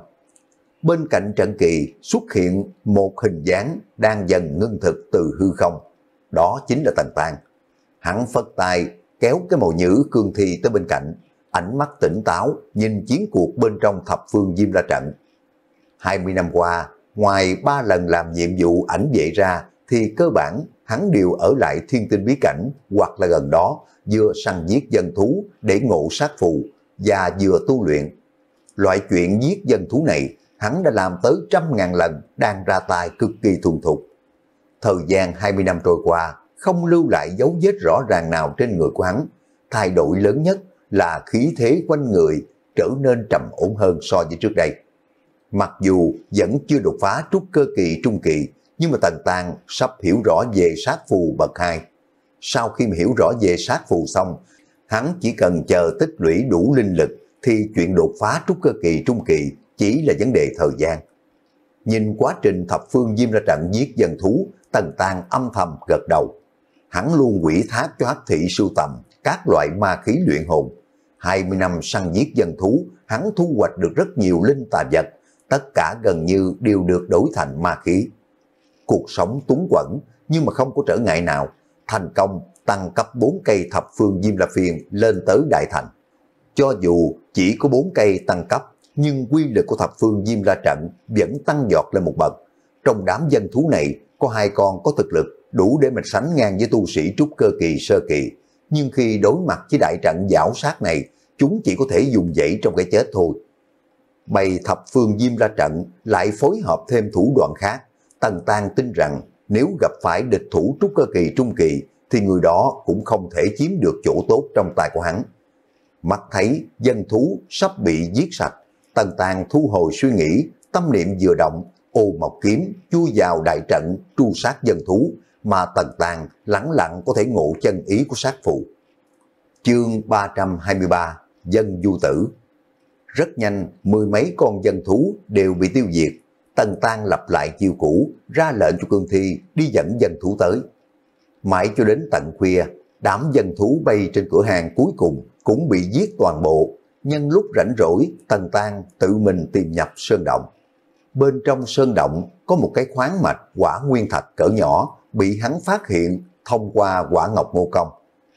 Bên cạnh trận kỳ xuất hiện một hình dáng đang dần ngưng thực từ hư không, đó chính là Tần Tàng. Hắn phất tay kéo cái mồi nhữ cương thi tới bên cạnh, ánh mắt tỉnh táo nhìn chiến cuộc bên trong thập phương Diêm La Trận. hai mươi năm qua, ngoài ba lần làm nhiệm vụ ảnh vệ ra thì cơ bản hắn đều ở lại Thiên Tinh Bí Cảnh hoặc là gần đó, vừa săn giết dân thú để ngộ sát phù và vừa tu luyện. Loại chuyện giết dân thú này hắn đã làm tới trăm ngàn lần, đang ra tay cực kỳ thuần thục. Thời gian hai mươi năm trôi qua, không lưu lại dấu vết rõ ràng nào trên người của hắn. Thay đổi lớn nhất là khí thế quanh người trở nên trầm ổn hơn so với trước đây. Mặc dù vẫn chưa đột phá trúc cơ kỳ trung kỳ, nhưng mà Tần Tàng sắp hiểu rõ về sát phù bậc hai. Sau khi mà hiểu rõ về sát phù xong, hắn chỉ cần chờ tích lũy đủ linh lực thì chuyện đột phá trúc cơ kỳ trung kỳ chỉ là vấn đề thời gian. Nhìn quá trình thập phương Diêm La Trận giết dân thú, Tần Tàng âm thầm gật đầu. Hắn luôn quỷ thác cho Hắc Thị sưu tầm các loại ma khí luyện hồn. hai mươi năm săn giết dân thú, hắn thu hoạch được rất nhiều linh tà vật, tất cả gần như đều được đổi thành ma khí. Cuộc sống túng quẫn nhưng mà không có trở ngại nào, thành công tăng cấp bốn cây thập phương Diêm La Phiên lên tới đại thành. Cho dù chỉ có bốn cây tăng cấp, nhưng quy lực của thập phương Diêm La Trận vẫn tăng giọt lên một bậc. Trong đám dân thú này có hai con có thực lực đủ để mình sánh ngang với tu sĩ trúc cơ kỳ sơ kỳ, nhưng khi đối mặt với đại trận giảo sát này, chúng chỉ có thể dùng dãy trong cái chết thôi. Bày thập phương Diêm La Trận lại phối hợp thêm thủ đoạn khác, Tần Tàng tin rằng nếu gặp phải địch thủ trúc cơ kỳ trung kỳ thì người đó cũng không thể chiếm được chỗ tốt trong tay của hắn. Mắt thấy dân thú sắp bị giết sạch, Tần Tàng thu hồi suy nghĩ, tâm niệm vừa động, ô mộc kiếm chui vào đại trận tru sát dân thú, mà Tần Tàng lẳng lặng có thể ngộ chân ý của sát phụ. Chương ba trăm hai mươi ba, Dân Du Tử. Rất nhanh, mười mấy con dân thú đều bị tiêu diệt. Tần Tăng lặp lại chiêu cũ, ra lệnh cho Cương Thi đi dẫn dân thú tới. Mãi cho đến tận khuya, đám dân thú bay trên cửa hàng cuối cùng cũng bị giết toàn bộ. Nhân lúc rảnh rỗi, Tần Tăng tự mình tìm nhập sơn động. Bên trong sơn động có một cái khoáng mạch quả nguyên thạch cỡ nhỏ bị hắn phát hiện thông qua quả ngọc mô công.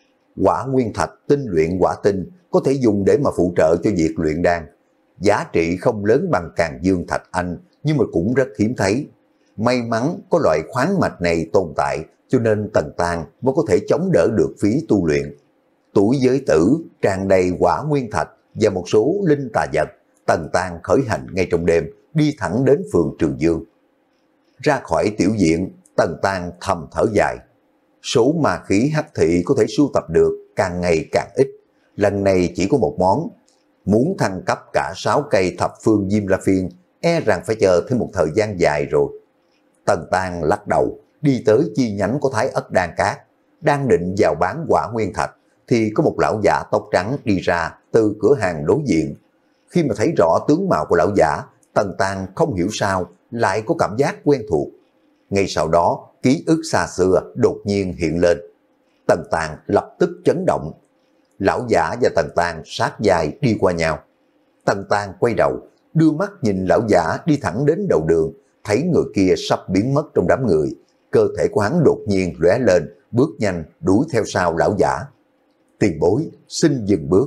Quả nguyên thạch tinh luyện quả tinh có thể dùng để mà phụ trợ cho việc luyện đan. Giá trị không lớn bằng Càn Dương Thạch Anh nhưng mà cũng rất hiếm thấy. May mắn có loại khoáng mạch này tồn tại cho nên Tần Tăng mới có thể chống đỡ được phí tu luyện. Tuổi giới tử tràn đầy quả nguyên thạch và một số linh tà vật. Tần Tăng khởi hành ngay trong đêm đi thẳng đến phường Trường Dương. Ra khỏi tiểu viện, Tần Tăng thầm thở dài. Số ma khí hắc thị có thể sưu tập được càng ngày càng ít. Lần này chỉ có một món. Muốn thăng cấp cả sáu cây thập phương Diêm La Phiên, e rằng phải chờ thêm một thời gian dài rồi. Tần Tăng lắc đầu, đi tới chi nhánh của Thái Ất Đan Cát. Đang định vào bán quả nguyên thạch, thì có một lão giả tóc trắng đi ra từ cửa hàng đối diện. Khi mà thấy rõ tướng mạo của lão giả, Tần Tăng không hiểu sao lại có cảm giác quen thuộc. Ngay sau đó, ký ức xa xưa đột nhiên hiện lên. Tần Tăng lập tức chấn động. Lão giả và Tần Tăng sát vai đi qua nhau. Tần Tăng quay đầu, đưa mắt nhìn lão giả đi thẳng đến đầu đường, thấy người kia sắp biến mất trong đám người. Cơ thể của hắn đột nhiên lóe lên, bước nhanh đuổi theo sau lão giả. Tiền bối, xin dừng bước.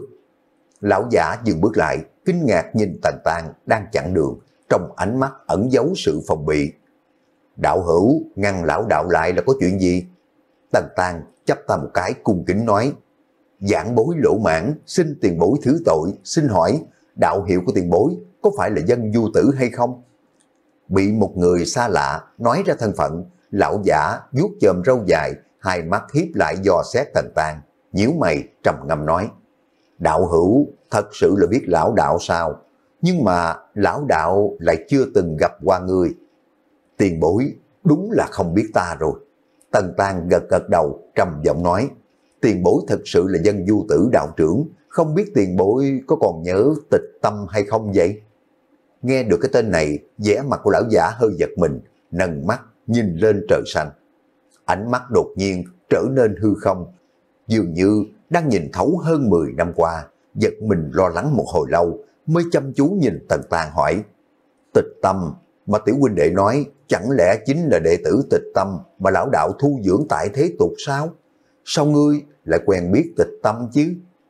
Lão giả dừng bước lại, kinh ngạc nhìn Tần Tăng đang chặn đường, trong ánh mắt ẩn giấu sự phòng bị. Đạo hữu, ngăn lão đạo lại là có chuyện gì? Tần Tăng chắp tay một cái cung kính nói. Giảng bối lỗ mãn, xin tiền bối thứ tội, xin hỏi, đạo hiệu của tiền bối có phải là Dân Du Tử hay không? Bị một người xa lạ nói ra thân phận, lão giả vuốt chòm râu dài, hai mắt hiếp lại dò xét Tần Tăng, nhíu mày trầm ngâm nói. Đạo hữu thật sự là biết lão đạo sao? Nhưng mà lão đạo lại chưa từng gặp qua người. Tiền bối đúng là không biết ta rồi. Tần Tăng gật gật đầu trầm giọng nói. Tiền bối thật sự là Dân Du Tử đạo trưởng, không biết tiền bối có còn nhớ Tịch Tâm hay không vậy? Nghe được cái tên này, vẻ mặt của lão giả hơi giật mình, nâng mắt nhìn lên trời xanh. Ánh mắt đột nhiên trở nên hư không, dường như đang nhìn thấu hơn mười năm qua, giật mình lo lắng một hồi lâu, mới chăm chú nhìn Tần Tăng hỏi. Tịch Tâm mà tiểu huynh đệ nói, chẳng lẽ chính là đệ tử Tịch Tâm mà lão đạo thu dưỡng tại thế tục sao? Sao ngươi lại quen biết Tịch Tâm chứ?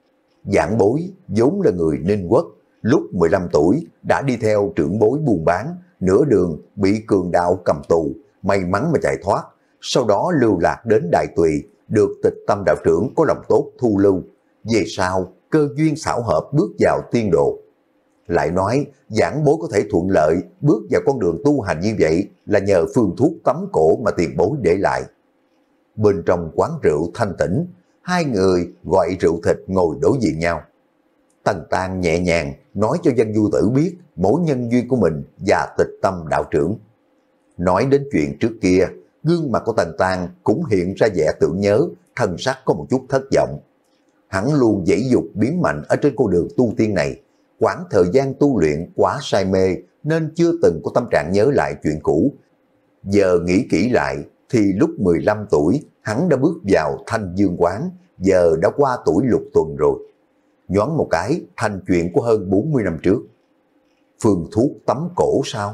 Giảng bối vốn là người Ninh Quốc, lúc mười lăm tuổi đã đi theo trưởng bối buôn bán, nửa đường bị cường đạo cầm tù, may mắn mà chạy thoát, sau đó lưu lạc đến Đại Tùy, được Tịch Tâm đạo trưởng có lòng tốt thu lưu. Về sau, cơ duyên xảo hợp bước vào tiên độ. Lại nói, giảng bối có thể thuận lợi bước vào con đường tu hành như vậy là nhờ phương thuốc tắm cổ mà tiền bối để lại. Bên trong quán rượu thanh tĩnh, hai người gọi rượu thịt ngồi đối diện nhau. Tần Tăng nhẹ nhàng nói cho Dân Du Tử biết mối nhân duyên của mình và Tịch Tâm đạo trưởng. Nói đến chuyện trước kia, gương mặt của Tần Tăng cũng hiện ra vẻ tưởng nhớ, thần sắc có một chút thất vọng. Hắn luôn dãy dục biến mạnh ở trên con đường tu tiên này, quãng thời gian tu luyện quá say mê nên chưa từng có tâm trạng nhớ lại chuyện cũ. Giờ nghĩ kỹ lại thì lúc mười lăm tuổi hắn đã bước vào Thanh Dương quán, giờ đã qua tuổi lục tuần rồi. Nhoáng một cái thành chuyện của hơn bốn mươi năm trước. Phương thuốc tắm cổ sao?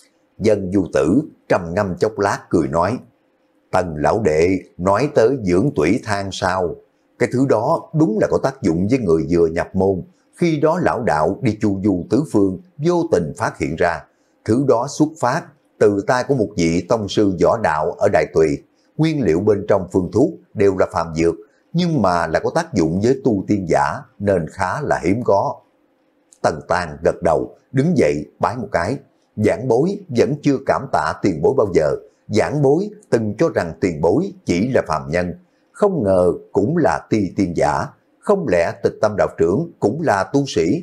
Dân Du Tử trầm ngâm chốc lát cười nói. Tần lão đệ nói tới dưỡng tủy thang sao? Cái thứ đó đúng là có tác dụng với người vừa nhập môn. Khi đó lão đạo đi chu du tứ phương vô tình phát hiện ra. Thứ đó xuất phát từ tay của một vị tông sư võ đạo ở Đại Tùy. Nguyên liệu bên trong phương thuốc đều là phàm dược, nhưng mà là có tác dụng với tu tiên giả nên khá là hiếm có. Tần Tăng gật đầu, đứng dậy bái một cái. Giảng bối vẫn chưa cảm tạ tiền bối bao giờ. Giảng bối từng cho rằng tiền bối chỉ là phàm nhân, không ngờ cũng là ti tiên giả. Không lẽ Tịch Tâm đạo trưởng cũng là tu sĩ?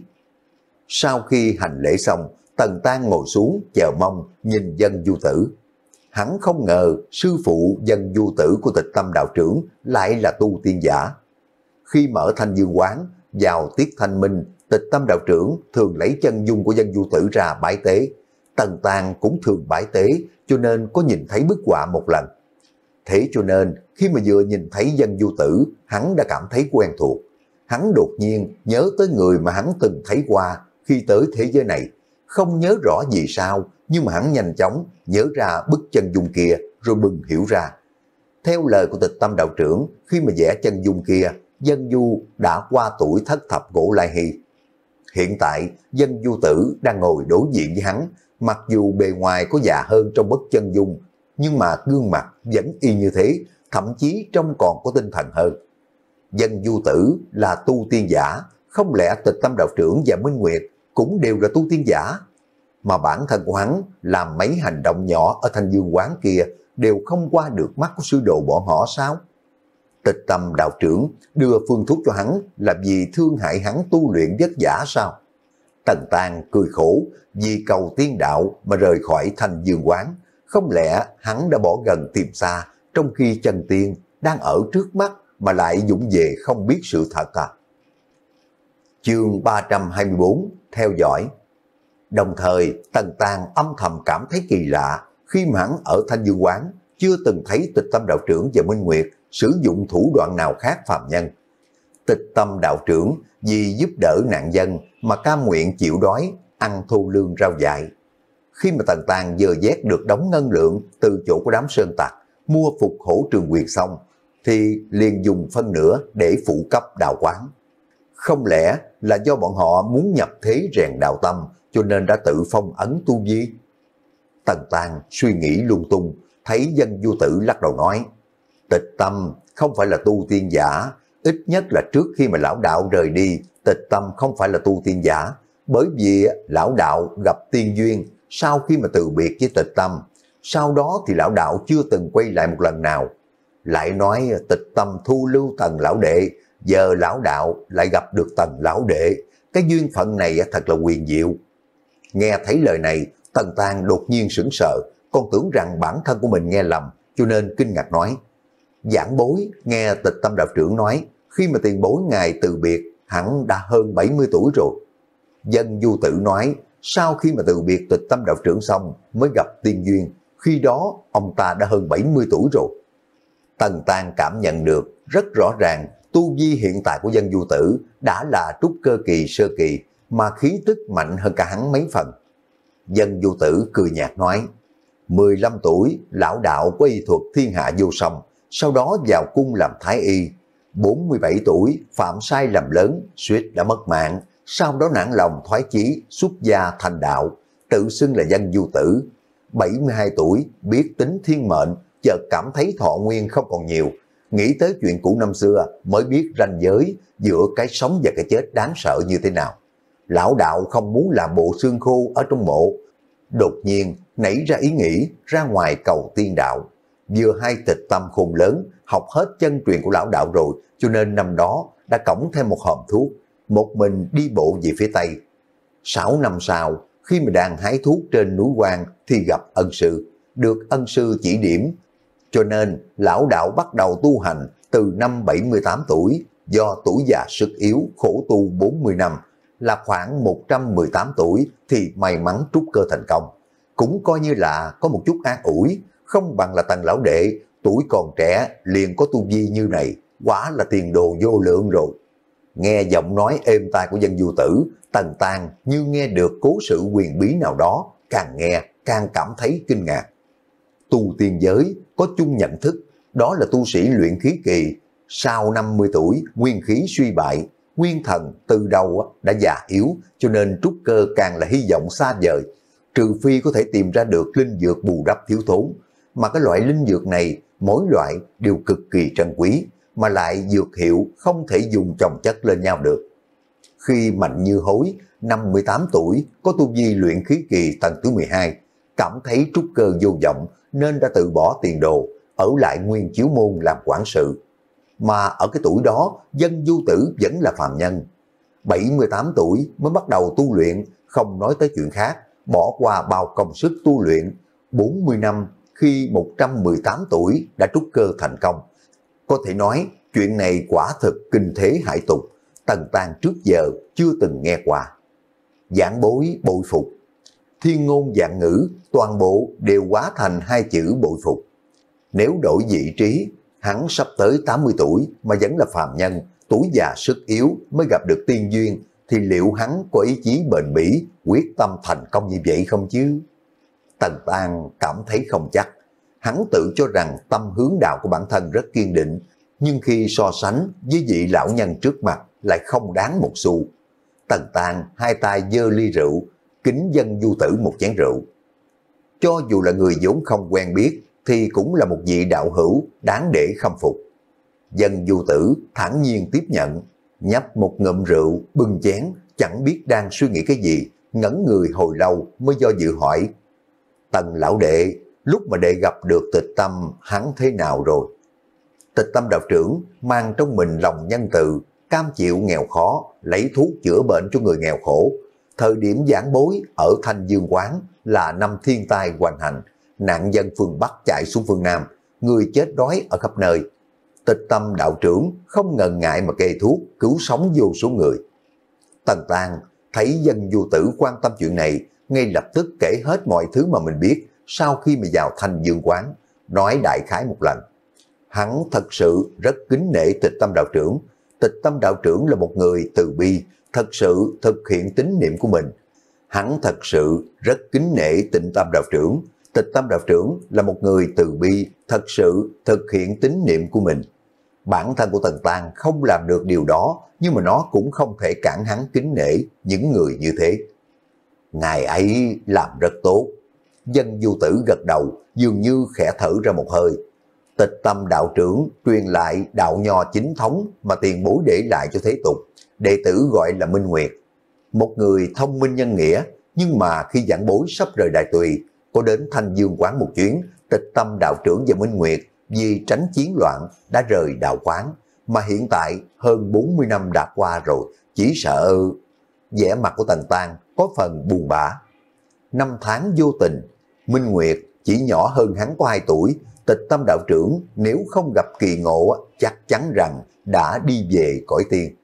Sau khi hành lễ xong, Tần Tăng ngồi xuống chờ mong nhìn Dân Du Tử. Hắn không ngờ sư phụ Dân Du Tử của Tịch Tâm đạo trưởng lại là tu tiên giả. Khi mở Thanh Dương quán, vào tiết thanh minh, Tịch Tâm đạo trưởng thường lấy chân dung của Dân Du Tử ra bái tế. Tần Tàng cũng thường bái tế, cho nên có nhìn thấy bức họa một lần. Thế cho nên khi mà vừa nhìn thấy Dân Du Tử, hắn đã cảm thấy quen thuộc. Hắn đột nhiên nhớ tới người mà hắn từng thấy qua khi tới thế giới này. Không nhớ rõ gì sao, nhưng mà hắn nhanh chóng nhớ ra bức chân dung kia rồi bừng hiểu ra. Theo lời của Tịch Tâm đạo trưởng, khi mà vẽ chân dung kia, Dân Du đã qua tuổi thất thập cổ lai hy. Hiện tại, Dân Du Tử đang ngồi đối diện với hắn, mặc dù bề ngoài có già hơn trong bức chân dung, nhưng mà gương mặt vẫn y như thế, thậm chí trông còn có tinh thần hơn. Dân Du Tử là tu tiên giả, không lẽ Tịch Tâm đạo trưởng và Minh Nguyệt cũng đều là tu tiên giả? Mà bản thân của hắn làm mấy hành động nhỏ ở Thanh Dương quán kia đều không qua được mắt của sư đồ bọn họ sao? Tịch Tâm đạo trưởng đưa phương thuốc cho hắn là vì thương hại hắn tu luyện vất vả sao? Tần Tàng cười khổ, vì cầu tiên đạo mà rời khỏi Thanh Dương quán, không lẽ hắn đã bỏ gần tìm xa, trong khi chân tiên đang ở trước mắt mà lại dũng về không biết sự thật à? Chương ba trăm hai mươi bốn, theo dõi. Đồng thời, Tần Tàng âm thầm cảm thấy kỳ lạ, khi mà hắn ở Thanh Dương quán chưa từng thấy Tịch Tâm đạo trưởng và Minh Nguyệt sử dụng thủ đoạn nào khác phàm nhân. Tịch Tâm đạo trưởng vì giúp đỡ nạn dân mà cam nguyện chịu đói, ăn thô lương rau dại. Khi mà Tần Tàng vừa vét được đống ngân lượng từ chỗ của đám sơn tặc, mua phục hổ Trường Quyền xong, thì liền dùng phân nửa để phụ cấp đạo quán. Không lẽ là do bọn họ muốn nhập thế rèn đạo tâm, cho nên đã tự phong ấn tu vi? Tần Tàng suy nghĩ lung tung, thấy Dân Du Tử lắc đầu nói, Tịch Tâm không phải là tu tiên giả, ít nhất là trước khi mà lão đạo rời đi, Tịch Tâm không phải là tu tiên giả, bởi vì lão đạo gặp tiên duyên sau khi mà từ biệt với Tịch Tâm, sau đó thì lão đạo chưa từng quay lại một lần nào. Lại nói Tịch Tâm thu lưu Tần lão đệ, giờ lão đạo lại gặp được Tần lão đệ, cái duyên phận này thật là huyền diệu. Nghe thấy lời này, Tần Tàng đột nhiên sững sờ, còn tưởng rằng bản thân của mình nghe lầm, cho nên kinh ngạc nói, giảng bối nghe Tịch Tâm đạo trưởng nói, khi mà tiền bối ngài từ biệt, hắn đã hơn bảy mươi tuổi rồi. Dân Du Tử nói, sau khi mà từ biệt Tịch Tâm đạo trưởng xong mới gặp tiên duyên, khi đó ông ta đã hơn bảy mươi tuổi rồi. Tần Tàng cảm nhận được rất rõ ràng tu vi hiện tại của Dân Du Tử đã là trúc cơ kỳ sơ kỳ, mà khí tức mạnh hơn cả hắn mấy phần. Dân Du Tử cười nhạt nói, mười lăm tuổi lão đạo có y thuật thiên hạ vô song, sau đó vào cung làm thái y. bốn mươi bảy tuổi phạm sai lầm lớn, suýt đã mất mạng, sau đó nản lòng thoái chí, xuất gia thành đạo, tự xưng là Dân Du Tử. bảy mươi hai tuổi biết tính thiên mệnh, chợt cảm thấy thọ nguyên không còn nhiều, nghĩ tới chuyện cũ năm xưa mới biết ranh giới giữa cái sống và cái chết đáng sợ như thế nào. Lão đạo không muốn làm bộ xương khô ở trong mộ, đột nhiên nảy ra ý nghĩ ra ngoài cầu tiên đạo. Vừa hay Tịch Tâm khôn lớn, học hết chân truyền của lão đạo rồi, cho nên năm đó đã cõng thêm một hòm thuốc, một mình đi bộ về phía Tây. Sáu năm sau, khi mà đang hái thuốc trên núi Quan thì gặp ân sư, được ân sư chỉ điểm, cho nên lão đạo bắt đầu tu hành từ năm bảy mươi tám tuổi, do tuổi già sức yếu khổ tu bốn mươi năm, là khoảng một trăm mười tám tuổi thì may mắn trúc cơ thành công. Cũng coi như là có một chút an ủi, không bằng là Tần lão đệ, tuổi còn trẻ liền có tu vi như này, quả là tiền đồ vô lượng rồi. Nghe giọng nói êm tai của Dân Du Tử, Tần Tàng như nghe được cố sự huyền bí nào đó, càng nghe càng cảm thấy kinh ngạc. Tu tiên giới có chung nhận thức, đó là tu sĩ luyện khí kỳ, sau năm mươi tuổi nguyên khí suy bại, nguyên thần từ đầu đã già yếu, cho nên trúc cơ càng là hy vọng xa vời, trừ phi có thể tìm ra được linh dược bù đắp thiếu thốn. Mà cái loại linh dược này mỗi loại đều cực kỳ trân quý, mà lại dược hiệu không thể dùng chồng chất lên nhau được. Khi Mạnh Như Hối năm mươi tám tuổi có tu vi luyện khí kỳ tầng thứ mười hai, cảm thấy trúc cơ vô vọng nên đã từ bỏ tiền đồ, ở lại Nguyên Chiếu Môn làm quản sự. Mà ở cái tuổi đó, Dân Du Tử vẫn là phàm nhân. bảy mươi tám tuổi mới bắt đầu tu luyện, không nói tới chuyện khác, bỏ qua bao công sức tu luyện. bốn mươi năm khi một trăm mười tám tuổi đã trúc cơ thành công. Có thể nói chuyện này quả thực kinh thế hải tục, Tần Tang trước giờ chưa từng nghe qua. Giảng bối bội phục. Thiên ngôn vạn ngữ, toàn bộ đều hóa thành hai chữ bội phục. Nếu đổi vị trí, hắn sắp tới tám mươi tuổi mà vẫn là phàm nhân, tuổi già sức yếu mới gặp được tiên duyên, thì liệu hắn có ý chí bền bỉ, quyết tâm thành công như vậy không chứ? Tần Tang cảm thấy không chắc. Hắn tự cho rằng tâm hướng đạo của bản thân rất kiên định, nhưng khi so sánh với vị lão nhân trước mặt lại không đáng một xu. Tần Tang hai tay giơ ly rượu, kính dân Du Tử một chén rượu. Cho dù là người vốn không quen biết, thì cũng là một vị đạo hữu đáng để khâm phục. Dân Du Tử thản nhiên tiếp nhận, nhấp một ngụm rượu, bưng chén, chẳng biết đang suy nghĩ cái gì, ngẩn người hồi lâu mới do dự hỏi: Tần lão đệ, lúc mà đệ gặp được Tịch Tâm hắn thế nào rồi? Tịch Tâm đạo trưởng mang trong mình lòng nhân từ, cam chịu nghèo khó, lấy thuốc chữa bệnh cho người nghèo khổ. Thời điểm giảng bối ở Thanh Dương Quán là năm thiên tai hoành hành, nạn dân phương Bắc chạy xuống phương Nam, người chết đói ở khắp nơi. Tịch Tâm đạo trưởng không ngần ngại mà kê thuốc cứu sống vô số người. Tần Tang thấy Dân Du Tử quan tâm chuyện này, ngay lập tức kể hết mọi thứ mà mình biết sau khi mà vào Thanh Dương Quán, nói đại khái một lần. Hắn thật sự rất kính nể Tịch Tâm đạo trưởng. Tịch Tâm đạo trưởng là một người từ bi, thật sự thực hiện tín niệm của mình. Hắn thật sự rất kính nể Tịnh Tâm đạo trưởng. Tịch Tâm đạo trưởng là một người từ bi, thật sự thực hiện tín niệm của mình. Bản thân của Tần Tang không làm được điều đó, nhưng mà nó cũng không thể cản hắn kính nể những người như thế. Ngài ấy làm rất tốt. Dân Du Tử gật đầu, dường như khẽ thở ra một hơi. Tịch Tâm đạo trưởng truyền lại đạo nho chính thống mà tiền bối để lại cho thế tục. Đệ tử gọi là Minh Nguyệt. Một người thông minh nhân nghĩa, nhưng mà khi giảng bối sắp rời Đại Tùy, có đến Thanh Dương Quán một chuyến, Tịch Tâm đạo trưởng và Minh Nguyệt vì tránh chiến loạn đã rời đạo quán, mà hiện tại hơn bốn mươi năm đã qua rồi, chỉ sợ... vẻ mặt của Tần Tang có phần buồn bã. Năm tháng vô tình, Minh Nguyệt chỉ nhỏ hơn hắn có hai tuổi, Tịch Tâm đạo trưởng nếu không gặp kỳ ngộ chắc chắn rằng đã đi về cõi tiên.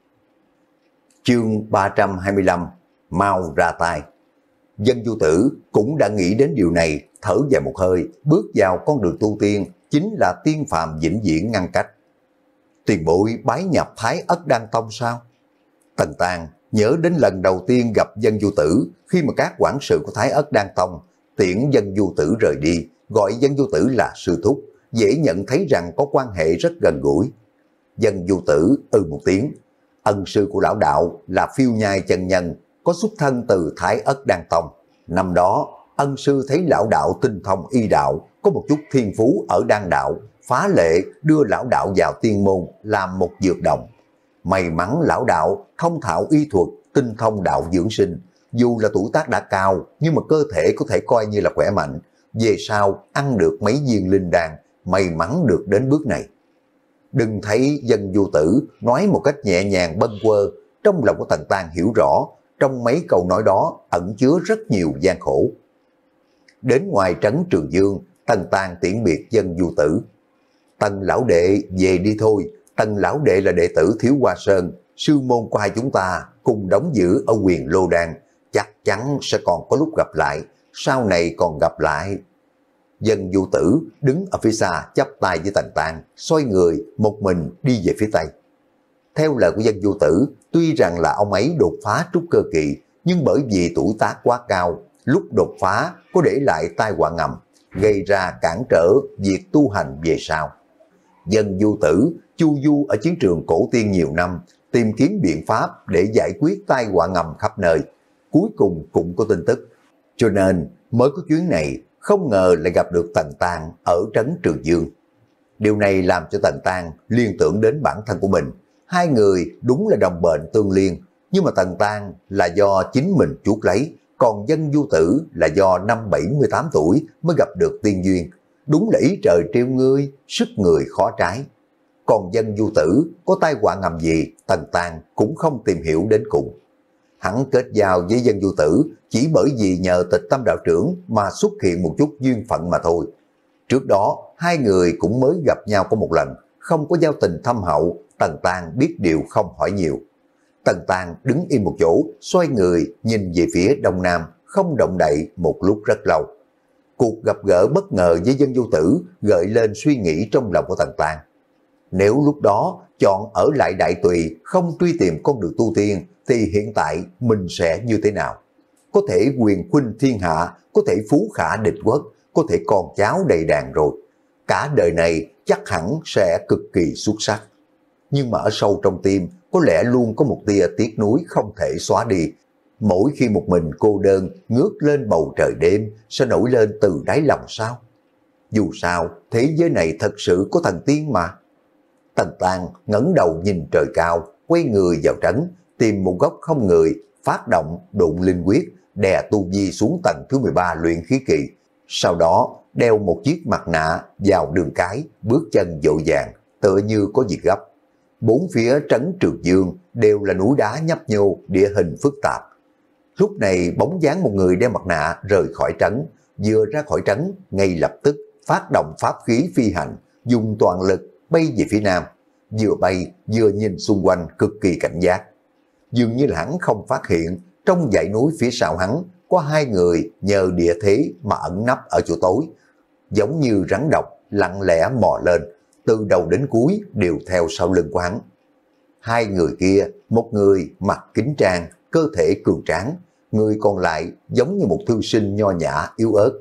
Chương ba trăm hai mươi lăm, mau ra tay. Dân Du Tử cũng đã nghĩ đến điều này, thở dài một hơi, bước vào con đường tu tiên, chính là tiên phàm vĩnh viễn ngăn cách. Tiền bối bái nhập Thái Ất Đan Tông sao? Tần Tang nhớ đến lần đầu tiên gặp Dân Du Tử, khi mà các quản sự của Thái Ất Đan Tông tiễn Dân Du Tử rời đi, gọi Dân Du Tử là sư thúc, dễ nhận thấy rằng có quan hệ rất gần gũi. Dân Du Tử ừ một tiếng. Ân sư của lão đạo là Phiêu Nhai chân nhân, có xuất thân từ Thái Ất Đan Tông. Năm đó, ân sư thấy lão đạo tinh thông y đạo, có một chút thiên phú ở đan đạo, phá lệ đưa lão đạo vào tiên môn làm một dược đồng. May mắn lão đạo thông thạo y thuật, tinh thông đạo dưỡng sinh, dù là tuổi tác đã cao nhưng mà cơ thể có thể coi như là khỏe mạnh. Về sau ăn được mấy viên linh đan, may mắn được đến bước này. Đừng thấy Dân Du Tử nói một cách nhẹ nhàng bâng quơ, trong lòng của Tần Tang hiểu rõ, trong mấy câu nói đó ẩn chứa rất nhiều gian khổ. Đến ngoài trấn Trường Dương, Tần Tang tiễn biệt Dân Du Tử. Tần lão đệ về đi thôi, Tần lão đệ là đệ tử Thiếu Hoa Sơn, sư môn của hai chúng ta cùng đóng giữ ở Huyền Lô Đan, chắc chắn sẽ còn có lúc gặp lại, sau này còn gặp lại. Dân Du Tử đứng ở phía xa chắp tay với Tần Tang, xoay người một mình đi về phía Tây. Theo lời của Dân Du Tử, tuy rằng là ông ấy đột phá trúc cơ kỳ, nhưng bởi vì tuổi tác quá cao, lúc đột phá có để lại tai họa ngầm, gây ra cản trở việc tu hành về sau. Dân Du Tử chu du ở chiến trường cổ tiên nhiều năm, tìm kiếm biện pháp để giải quyết tai họa ngầm khắp nơi, cuối cùng cũng có tin tức, cho nên mới có chuyến này. Không ngờ lại gặp được Tần Tang ở trấn Trường Dương. Điều này làm cho Tần Tang liên tưởng đến bản thân của mình. Hai người đúng là đồng bệnh tương liên, nhưng mà Tần Tang là do chính mình chuốc lấy, còn Dân Du Tử là do năm bảy mươi tám tuổi mới gặp được tiên duyên. Đúng là ý trời trêu ngươi, sức người khó trái. Còn Dân Du Tử có tai họa ngầm gì, Tần Tang cũng không tìm hiểu đến cùng. Hắn kết giao với Dân Du Tử chỉ bởi vì nhờ Tịch Tâm đạo trưởng mà xuất hiện một chút duyên phận mà thôi. Trước đó, hai người cũng mới gặp nhau có một lần, không có giao tình thâm hậu, Tần Tang biết điều không hỏi nhiều. Tần Tang đứng im một chỗ, xoay người nhìn về phía đông nam, không động đậy một lúc rất lâu. Cuộc gặp gỡ bất ngờ với Dân Vô Tử gợi lên suy nghĩ trong lòng của Tần Tang. Nếu lúc đó chọn ở lại Đại Tùy, không truy tìm con đường tu tiên, thì hiện tại mình sẽ như thế nào? Có thể quyền khuynh thiên hạ, có thể phú khả địch quốc, có thể con cháu đầy đàn rồi. Cả đời này chắc hẳn sẽ cực kỳ xuất sắc. Nhưng mà ở sâu trong tim, có lẽ luôn có một tia tiếc nuối không thể xóa đi. Mỗi khi một mình cô đơn ngước lên bầu trời đêm, sẽ nổi lên từ đáy lòng sao? Dù sao, thế giới này thật sự có thần tiên mà. Tần Tang ngẩng đầu nhìn trời cao, quay người vào trấn, tìm một góc không người, phát động đụng linh quyết, đè tu vi xuống tầng thứ mười ba luyện khí kỳ. Sau đó đeo một chiếc mặt nạ vào đường cái, bước chân vội vàng, tựa như có việc gấp. Bốn phía trấn Trường Dương đều là núi đá nhấp nhô, địa hình phức tạp. Lúc này bóng dáng một người đeo mặt nạ rời khỏi trấn, vừa ra khỏi trấn ngay lập tức phát động pháp khí phi hành, dùng toàn lực bay về phía nam, vừa bay vừa nhìn xung quanh cực kỳ cảnh giác. Dường như là hắn không phát hiện trong dãy núi phía sau hắn có hai người nhờ địa thế mà ẩn nấp ở chỗ tối, giống như rắn độc lặng lẽ mò lên, từ đầu đến cuối đều theo sau lưng của hắn. Hai người kia, một người mặc kính trang, cơ thể cường tráng, người còn lại giống như một thư sinh nho nhã yếu ớt.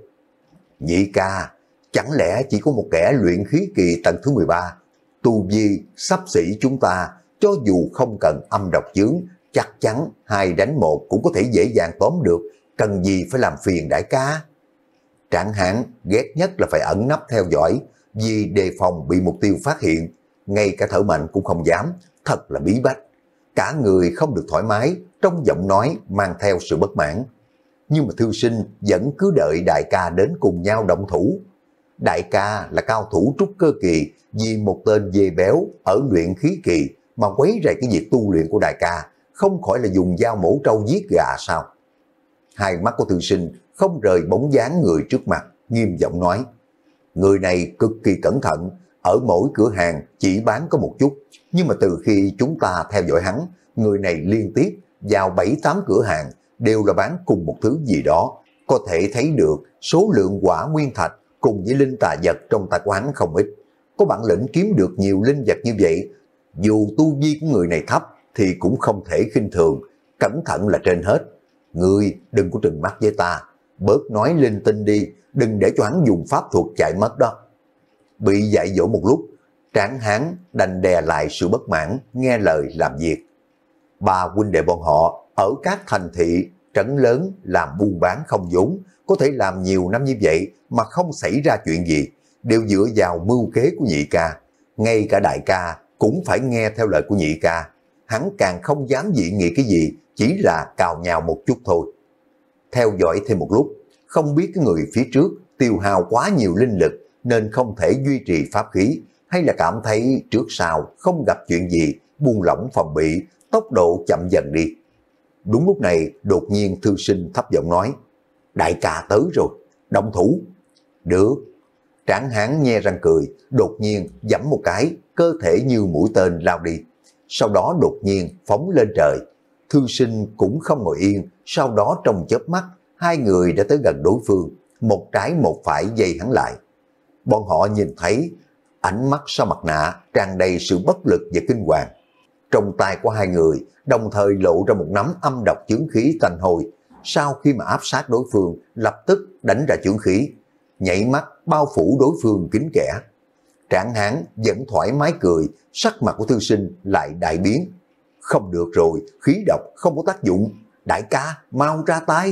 Nhị ca, chẳng lẽ chỉ có một kẻ luyện khí kỳ tầng thứ mười ba, tu vi sắp xỉ chúng ta, cho dù không cần âm độc chướng, chắc chắn hai đánh một cũng có thể dễ dàng tóm được, cần gì phải làm phiền đại ca. Trạng Hãn ghét nhất là phải ẩn nấp theo dõi, vì đề phòng bị mục tiêu phát hiện, ngay cả thở mạnh cũng không dám, thật là bí bách. Cả người không được thoải mái, trong giọng nói mang theo sự bất mãn. Nhưng mà thư sinh vẫn cứ đợi đại ca đến cùng nhau động thủ. Đại ca là cao thủ trúc cơ kỳ, vì một tên dê béo ở luyện khí kỳ mà quấy rầy cái việc tu luyện của đại ca, không khỏi là dùng dao mổ trâu giết gà sao? Hai mắt của thư sinh không rời bóng dáng người trước mặt, nghiêm giọng nói. Người này cực kỳ cẩn thận, ở mỗi cửa hàng chỉ bán có một chút, nhưng mà từ khi chúng ta theo dõi hắn, người này liên tiếp vào bảy tám cửa hàng đều là bán cùng một thứ gì đó, có thể thấy được số lượng quả nguyên thạch cùng với linh tà vật trong tay của hắn không ít. Có bản lĩnh kiếm được nhiều linh vật như vậy, dù tu vi của người này thấp thì cũng không thể khinh thường, cẩn thận là trên hết. Ngươi đừng có trừng mắt với ta, bớt nói linh tinh đi, đừng để cho hắn dùng pháp thuật chạy mất đó. Bị dạy dỗ một lúc, Tráng Hán đành đè lại sự bất mãn, nghe lời làm việc. Ba huynh đệ bọn họ ở các thành thị, trấn lớn làm buôn bán không vốn, có thể làm nhiều năm như vậy mà không xảy ra chuyện gì, đều dựa vào mưu kế của nhị ca. Ngay cả đại ca cũng phải nghe theo lời của nhị ca. Hắn càng không dám dị nghị cái gì, chỉ là cào nhào một chút thôi. Theo dõi thêm một lúc, không biết cái người phía trước tiêu hao quá nhiều linh lực nên không thể duy trì pháp khí, hay là cảm thấy trước sau không gặp chuyện gì, buông lỏng phòng bị, tốc độ chậm dần đi. Đúng lúc này đột nhiên thư sinh thấp giọng nói, đại ca tới rồi, động thủ. Được. Tráng Hán nhe răng cười, đột nhiên giẫm một cái, cơ thể như mũi tên lao đi. Sau đó đột nhiên phóng lên trời. Thư sinh cũng không ngồi yên, sau đó trong chớp mắt, hai người đã tới gần đối phương, một trái một phải dây hắn lại. Bọn họ nhìn thấy ánh mắt sau mặt nạ tràn đầy sự bất lực và kinh hoàng. Trong tay của hai người đồng thời lộ ra một nắm âm độc chướng khí tanh hôi. Sau khi mà áp sát đối phương, lập tức đánh ra chướng khí, nhảy mắt bao phủ đối phương kín kẽ. Tráng Hán vẫn thoải mái cười, sắc mặt của thư sinh lại đại biến. Không được rồi, khí độc không có tác dụng, đại ca mau ra tay.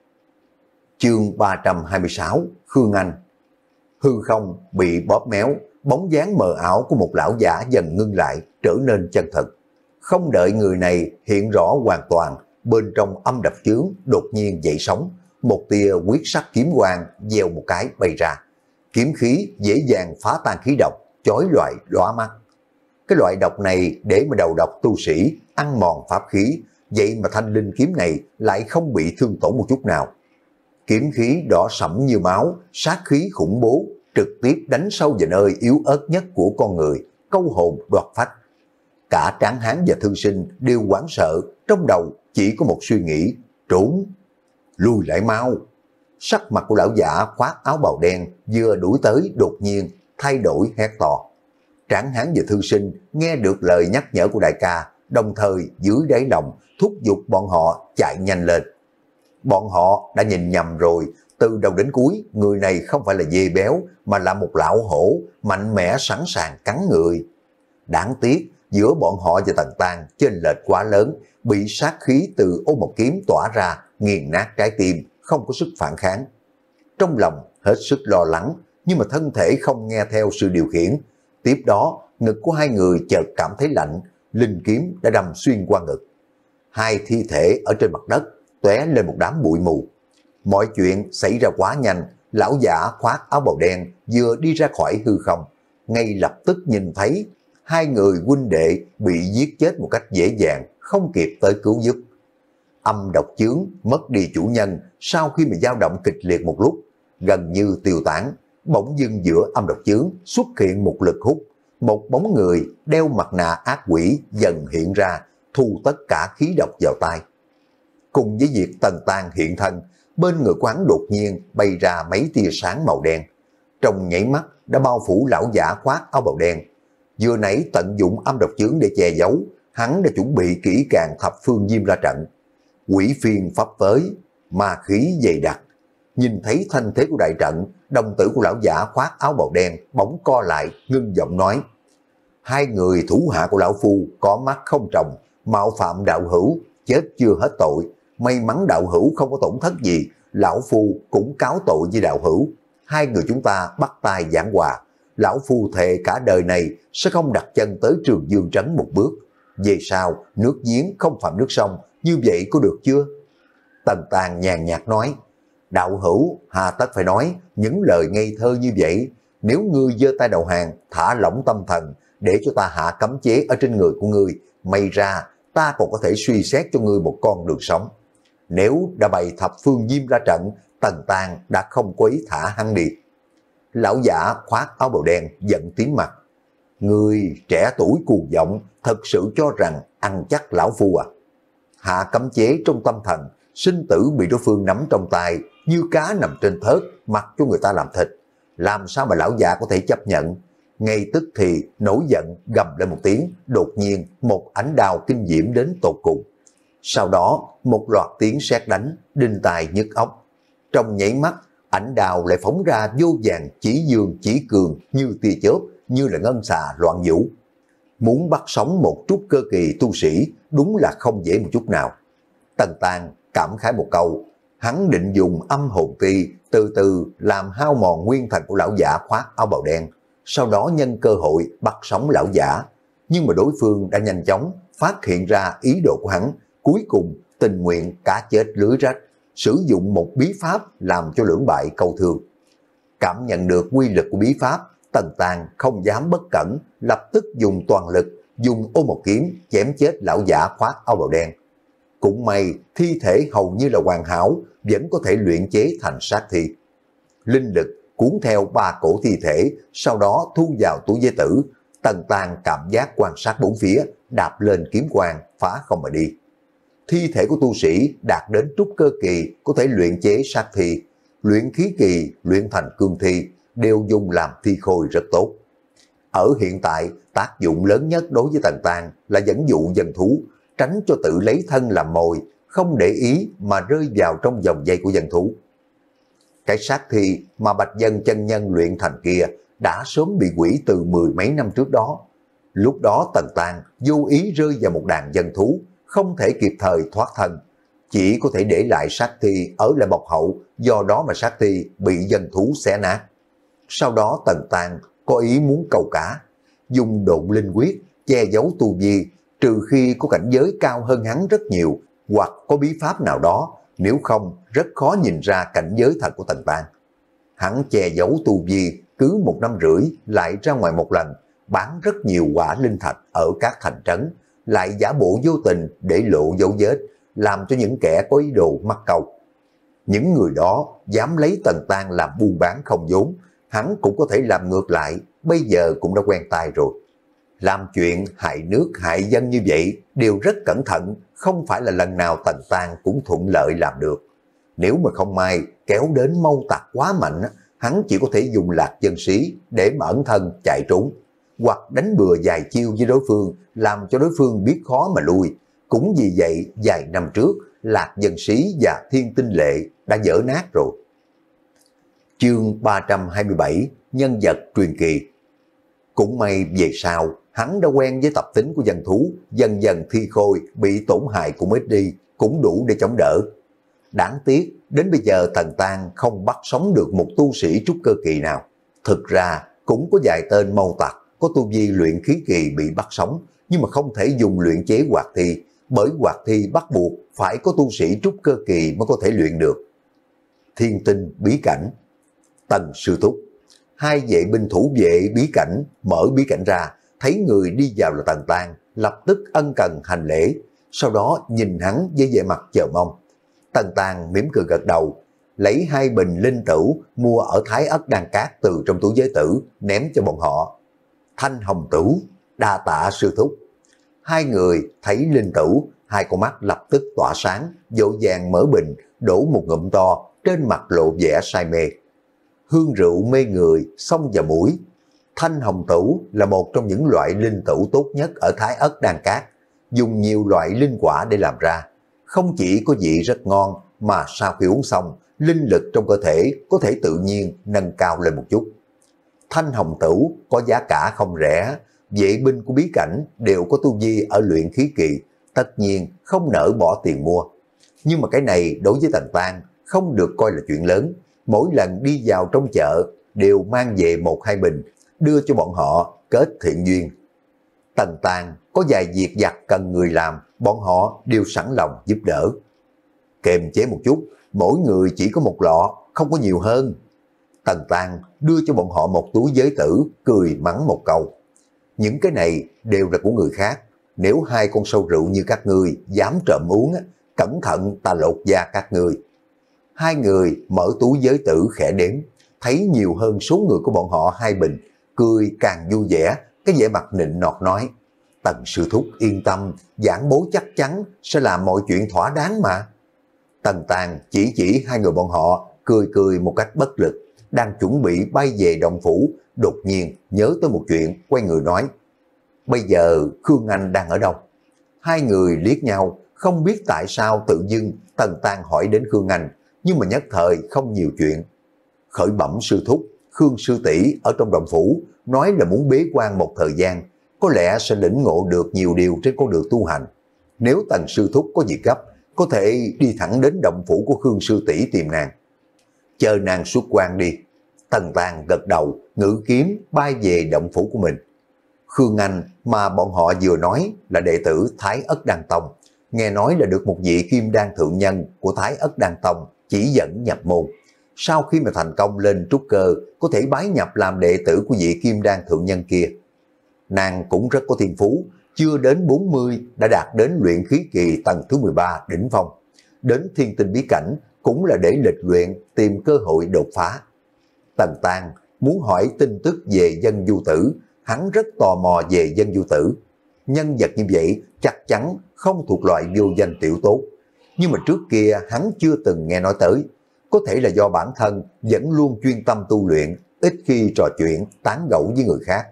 Chương ba trăm hai mươi sáu, Khương Anh. Hư không bị bóp méo, bóng dáng mờ ảo của một lão giả dần ngưng lại, trở nên chân thực. Không đợi người này hiện rõ hoàn toàn, bên trong âm độc chướng đột nhiên dậy sóng, một tia quyết sắc kiếm quang gieo một cái bay ra. Kiếm khí dễ dàng phá tan khí độc, chói lọi lóa mắt. Cái loại độc này để mà đầu độc tu sĩ, ăn mòn pháp khí, vậy mà thanh linh kiếm này lại không bị thương tổn một chút nào. Kiếm khí đỏ sẫm như máu, sát khí khủng bố, trực tiếp đánh sâu vào nơi yếu ớt nhất của con người, câu hồn đoạt phách. Cả Tráng Hán và Thư Sinh đều hoảng sợ, trong đầu chỉ có một suy nghĩ, trốn, lui lại mau. Sắc mặt của lão giả khoác áo bào đen vừa đuổi tới đột nhiên thay đổi hét to. Tráng Hán và Thư Sinh nghe được lời nhắc nhở của đại ca, đồng thời dưới đáy lòng thúc giục bọn họ chạy nhanh lên. Bọn họ đã nhìn nhầm rồi, từ đầu đến cuối người này không phải là dê béo mà là một lão hổ mạnh mẽ sẵn sàng cắn người. Đáng tiếc giữa bọn họ và Tần Tang chênh lệch quá lớn, bị sát khí từ ô một kiếm tỏa ra nghiền nát trái tim, không có sức phản kháng. Trong lòng hết sức lo lắng, nhưng mà thân thể không nghe theo sự điều khiển. Tiếp đó ngực của hai người chợt cảm thấy lạnh, linh kiếm đã đâm xuyên qua ngực. Hai thi thể ở trên mặt đất tóe lên một đám bụi mù. Mọi chuyện xảy ra quá nhanh, lão giả khoác áo bào đen vừa đi ra khỏi hư không, ngay lập tức nhìn thấy hai người huynh đệ bị giết chết một cách dễ dàng, không kịp tới cứu giúp. Âm độc chướng mất đi chủ nhân sau khi mà dao động kịch liệt một lúc, gần như tiêu tán. Bỗng dưng giữa âm độc chướng xuất hiện một lực hút, một bóng người đeo mặt nạ ác quỷ dần hiện ra, thu tất cả khí độc vào tay. Cùng với việc Tần Tang hiện thân, bên người quán đột nhiên bay ra mấy tia sáng màu đen, trong nhảy mắt đã bao phủ lão giả khoác áo bào đen. Vừa nãy tận dụng âm độc chướng để che giấu, hắn đã chuẩn bị kỹ càng thập phương diêm ra trận. Quỷ phiên pháp tới, ma khí dày đặc. Nhìn thấy thanh thế của đại trận, đồng tử của lão giả khoác áo bào đen bỗng co lại, ngưng giọng nói: hai người thủ hạ của lão phu có mắt không tròng, mạo phạm đạo hữu, chết chưa hết tội. May mắn đạo hữu không có tổn thất gì, lão phu cũng cáo tội với đạo hữu. Hai người chúng ta bắt tay giảng hòa, lão phu thề cả đời này sẽ không đặt chân tới Trường Dương Trấn một bước. Về sau nước giếng không phạm nước sông, như vậy có được chưa? Tần Tang nhàn nhạt nói: đạo hữu hà tất phải nói những lời ngây thơ như vậy. Nếu ngươi giơ tay đầu hàng, thả lỏng tâm thần để cho ta hạ cấm chế ở trên người của ngươi, may ra ta còn có thể suy xét cho ngươi một con đường sống. Nếu đã bày thập phương diêm ra trận, Tần Tang đã không có ý thả hắn đi. Lão giả khoác áo bào đen giận tím mặt: ngươi trẻ tuổi cuồng vọng, thật sự cho rằng ăn chắc lão phu à? Hạ cấm chế trong tâm thần, sinh tử bị đối phương nắm trong tay, như cá nằm trên thớt, mặc cho người ta làm thịt. Làm sao mà lão già có thể chấp nhận? Ngay tức thì nổi giận gầm lên một tiếng, đột nhiên một ánh đao kinh diễm đến tột cùng. Sau đó một loạt tiếng sét đánh, đinh tai nhức óc. Trong nhảy mắt, ánh đao lại phóng ra vô vàng chỉ dương chỉ cường như tia chớp, như là ngân xà loạn vũ. Muốn bắt sống một trúc cơ kỳ tu sĩ đúng là không dễ một chút nào. Tần Tang cảm khái một câu, hắn định dùng âm hồn ti từ từ làm hao mòn nguyên thần của lão giả khoác áo bào đen, sau đó nhân cơ hội bắt sống lão giả. Nhưng mà đối phương đã nhanh chóng phát hiện ra ý đồ của hắn, cuối cùng tình nguyện cá chết lưới rách, sử dụng một bí pháp làm cho lưỡng bại câu thương. Cảm nhận được quy lực của bí pháp, Tần Tang không dám bất cẩn, lập tức dùng toàn lực, dùng ô một kiếm chém chết lão giả khoác áo bào đen. Cũng may thi thể hầu như là hoàn hảo, vẫn có thể luyện chế thành sát thi. Linh lực cuốn theo ba cổ thi thể, sau đó thu vào túi giới tử. Tần Tang cảm giác quan sát bốn phía, đạp lên kiếm quang, phá không mà đi. Thi thể của tu sĩ đạt đến trúc cơ kỳ có thể luyện chế sát thi, luyện khí kỳ, luyện thành cương thi, đều dùng làm thi khôi rất tốt. Ở hiện tại, tác dụng lớn nhất đối với Tần Tang là dẫn dụ dân thú, tránh cho tự lấy thân làm mồi, không để ý mà rơi vào trong vòng dây của dân thú. Cái sát thi mà Bạch Dân chân nhân luyện thành kia đã sớm bị hủy từ mười mấy năm trước đó. Lúc đó Tần Tang vô ý rơi vào một đàn dân thú, không thể kịp thời thoát thân, chỉ có thể để lại sát thi ở lại bọc hậu, do đó mà sát thi bị dân thú xé nát. Sau đó Tần Tang có ý muốn câu cá, dùng độn linh quyết che giấu tu vi, trừ khi có cảnh giới cao hơn hắn rất nhiều, hoặc có bí pháp nào đó, nếu không rất khó nhìn ra cảnh giới thật của Tần Tang. Hắn che giấu tu vi, cứ một năm rưỡi lại ra ngoài một lần, bán rất nhiều quả linh thạch ở các thành trấn, lại giả bộ vô tình để lộ dấu vết, làm cho những kẻ có ý đồ mắc câu. Những người đó dám lấy Tần Tang làm buôn bán không vốn, hắn cũng có thể làm ngược lại, bây giờ cũng đã quen tay rồi. Làm chuyện hại nước hại dân như vậy đều rất cẩn thận, không phải là lần nào Tần Tang cũng thuận lợi làm được. Nếu mà không may kéo đến mâu tặc quá mạnh, hắn chỉ có thể dùng lạc dân sĩ để mà ẩn thân chạy trốn, hoặc đánh bừa vài chiêu với đối phương, làm cho đối phương biết khó mà lui. Cũng vì vậy, vài năm trước, lạc dân sĩ và thiên tinh lệ đã vỡ nát rồi. Chương ba trăm hai mươi bảy, nhân vật truyền kỳ. Cũng may về sau, hắn đã quen với tập tính của dân thú, dần dần thi khôi, bị tổn hại cũng ít đi, cũng đủ để chống đỡ. Đáng tiếc, đến bây giờ Tần Tang không bắt sống được một tu sĩ trúc cơ kỳ nào. Thực ra, cũng có vài tên mâu tặc, có tu vi luyện khí kỳ bị bắt sống, nhưng mà không thể dùng luyện chế hoạt thi, bởi hoạt thi bắt buộc phải có tu sĩ trúc cơ kỳ mới có thể luyện được. Thiên tinh bí cảnh. Tần sư thúc, hai vệ binh thủ vệ bí cảnh mở bí cảnh ra, thấy người đi vào là Tần Tang, lập tức ân cần hành lễ, sau đó nhìn hắn với vẻ mặt chờ mong. Tần Tang mỉm cười gật đầu, lấy hai bình linh tửu mua ở Thái Ất Đan Cát từ trong túi giới tử ném cho bọn họ. Thanh hồng tửu, đa tạ sư thúc. Hai người thấy linh tửu, hai con mắt lập tức tỏa sáng, dội vàng mở bình, đổ một ngụm to, trên mặt lộ vẻ say mê. Hương rượu mê người, xông vào mũi. Thanh hồng tửu là một trong những loại linh tửu tốt nhất ở Thái Ất Đan Cát, dùng nhiều loại linh quả để làm ra. Không chỉ có vị rất ngon, mà sau khi uống xong, linh lực trong cơ thể có thể tự nhiên nâng cao lên một chút. Thanh hồng tửu có giá cả không rẻ, vệ binh của bí cảnh đều có tu vi ở luyện khí kỳ, tất nhiên không nỡ bỏ tiền mua. Nhưng mà cái này đối với Tần Tang không được coi là chuyện lớn, mỗi lần đi vào trong chợ đều mang về một hai bình, đưa cho bọn họ kết thiện duyên. Tần Tang có vài việc vặt cần người làm, bọn họ đều sẵn lòng giúp đỡ. Kềm chế một chút, mỗi người chỉ có một lọ, không có nhiều hơn. Tần Tang đưa cho bọn họ một túi giới tử, cười mắng một câu. Những cái này đều là của người khác, nếu hai con sâu rượu như các ngươi dám trộm uống, cẩn thận ta lột da các ngươi. Hai người mở túi giới tử khẽ đếm, thấy nhiều hơn số người của bọn họ hai bình, cười càng vui vẻ, cái vẻ mặt nịnh nọt nói. Tần sư thúc yên tâm, giảng bối chắc chắn sẽ làm mọi chuyện thỏa đáng mà. Tần Tang chỉ chỉ hai người bọn họ, cười cười một cách bất lực, đang chuẩn bị bay về động phủ, đột nhiên nhớ tới một chuyện, quay người nói. Bây giờ Khương Anh đang ở đâu? Hai người liếc nhau, không biết tại sao tự dưng Tần Tang hỏi đến Khương Anh, nhưng mà nhất thời không nhiều chuyện. Khởi bẩm sư thúc, Khương sư tỷ ở trong động phủ, nói là muốn bế quan một thời gian, có lẽ sẽ lĩnh ngộ được nhiều điều trên con đường tu hành. Nếu Tần sư thúc có việc gấp, có thể đi thẳng đến động phủ của Khương sư tỷ tìm nàng. Chờ nàng xuất quan đi. Tần Tang gật đầu, ngự kiếm bay về động phủ của mình. Khương Anh mà bọn họ vừa nói là đệ tử Thái Ất Đan Tông, nghe nói là được một vị kim đan thượng nhân của Thái Ất Đan Tông chỉ dẫn nhập môn. Sau khi mà thành công lên trúc cơ, có thể bái nhập làm đệ tử của vị kim đan thượng nhân kia. Nàng cũng rất có thiên phú, chưa đến bốn mươi đã đạt đến luyện khí kỳ tầng thứ mười ba đỉnh phong. Đến thiên tinh bí cảnh cũng là để lịch luyện, tìm cơ hội đột phá. Tần Tang muốn hỏi tin tức về Dân Du Tử, hắn rất tò mò về Dân Du Tử. Nhân vật như vậy chắc chắn không thuộc loại vô danh tiểu tốt, nhưng mà trước kia hắn chưa từng nghe nói tới. Có thể là do bản thân vẫn luôn chuyên tâm tu luyện, ít khi trò chuyện, tán gẫu với người khác.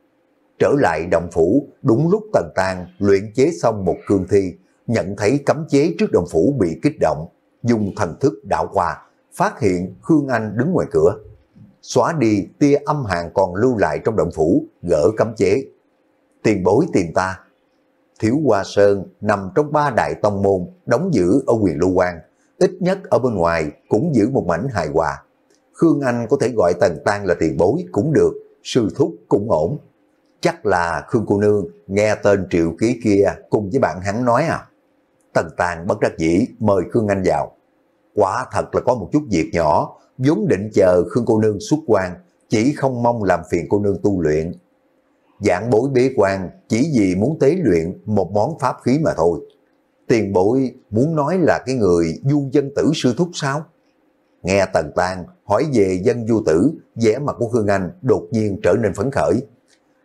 Trở lại động phủ, đúng lúc Tần Tang luyện chế xong một cương thi, nhận thấy cấm chế trước động phủ bị kích động, dùng thần thức đảo qua, phát hiện Khương Anh đứng ngoài cửa. Xóa đi tia âm hàn còn lưu lại trong động phủ, gỡ cấm chế. Tiền bối tìm ta. Thiếu Hoa Sơn nằm trong ba đại tông môn, đóng giữ ở Huyền Lưu Quan, ít nhất ở bên ngoài cũng giữ một mảnh hài hòa. Khương Anh có thể gọi Tần Tang là tiền bối cũng được, sư thúc cũng ổn. Chắc là Khương cô nương nghe tên Triệu Ký kia cùng với bạn hắn nói à. Tần Tang bất đắc dĩ mời Khương Anh vào. Quả thật là có một chút việc nhỏ, vốn định chờ Khương cô nương xuất quan, chỉ không mong làm phiền cô nương tu luyện. Giảng bối bế quan chỉ vì muốn tế luyện một món pháp khí mà thôi. Tiền bối muốn nói là cái người Du Dân Tử sư thúc sao? Nghe Tần Tang hỏi về Dân Du Tử, vẻ mặt của Khương Anh đột nhiên trở nên phấn khởi.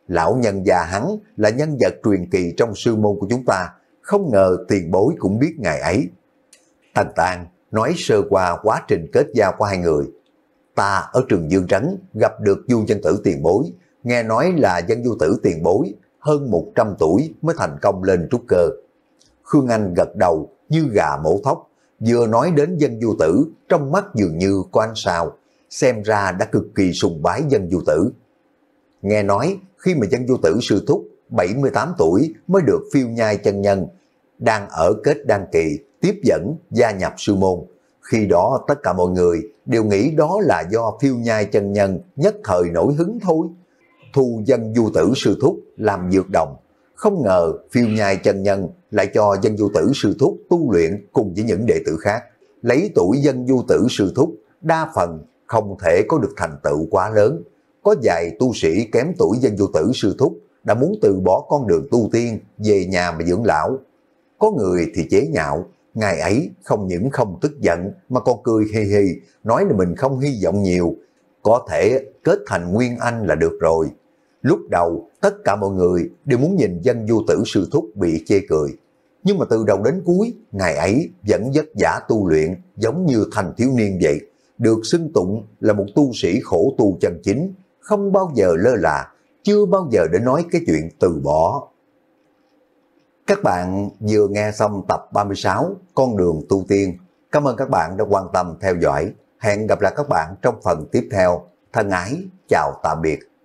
Lão nhân già hắn là nhân vật truyền kỳ trong sư môn của chúng ta, không ngờ tiền bối cũng biết ngài ấy. Tần Tang nói sơ qua quá trình kết giao của hai người. Ta ở Trường Dương Trấn gặp được Du Dân Tử tiền bối, nghe nói là Dân Du Tử tiền bối, hơn một trăm tuổi mới thành công lên trúc cơ. Khương Anh gật đầu như gà mổ thóc, vừa nói đến Dân Du Tử, trong mắt dường như có ánh sao, xem ra đã cực kỳ sùng bái Dân Du Tử. Nghe nói khi mà Dân Du Tử sư thúc bảy mươi tám tuổi mới được phiêu nhai chân nhân, đang ở kết đăng kỳ, tiếp dẫn gia nhập sư môn. Khi đó tất cả mọi người đều nghĩ đó là do phiêu nhai chân nhân nhất thời nổi hứng thôi. Thu Dân Du Tử sư thúc làm dược đồng, không ngờ phiêu nhai chân nhân lại cho Dân Du Tử sư thúc tu luyện cùng với những đệ tử khác. Lấy tuổi Dân Du Tử sư thúc, đa phần không thể có được thành tựu quá lớn. Có vài tu sĩ kém tuổi Dân Du Tử sư thúc đã muốn từ bỏ con đường tu tiên, về nhà mà dưỡng lão. Có người thì chế nhạo, ngài ấy không những không tức giận mà còn cười hi hi, nói là mình không hy vọng nhiều, có thể kết thành Nguyên Anh là được rồi. Lúc đầu tất cả mọi người đều muốn nhìn Dân Du Tử sư thúc bị chê cười, nhưng mà từ đầu đến cuối ngài ấy vẫn vất vả tu luyện giống như thành thiếu niên vậy, được xưng tụng là một tu sĩ khổ tu chân chính, không bao giờ lơ là, chưa bao giờ để nói cái chuyện từ bỏ. Các bạn vừa nghe xong tập ba mươi sáu Con đường tu tiên. Cảm ơn các bạn đã quan tâm theo dõi. Hẹn gặp lại các bạn trong phần tiếp theo. Thân ái, chào tạm biệt.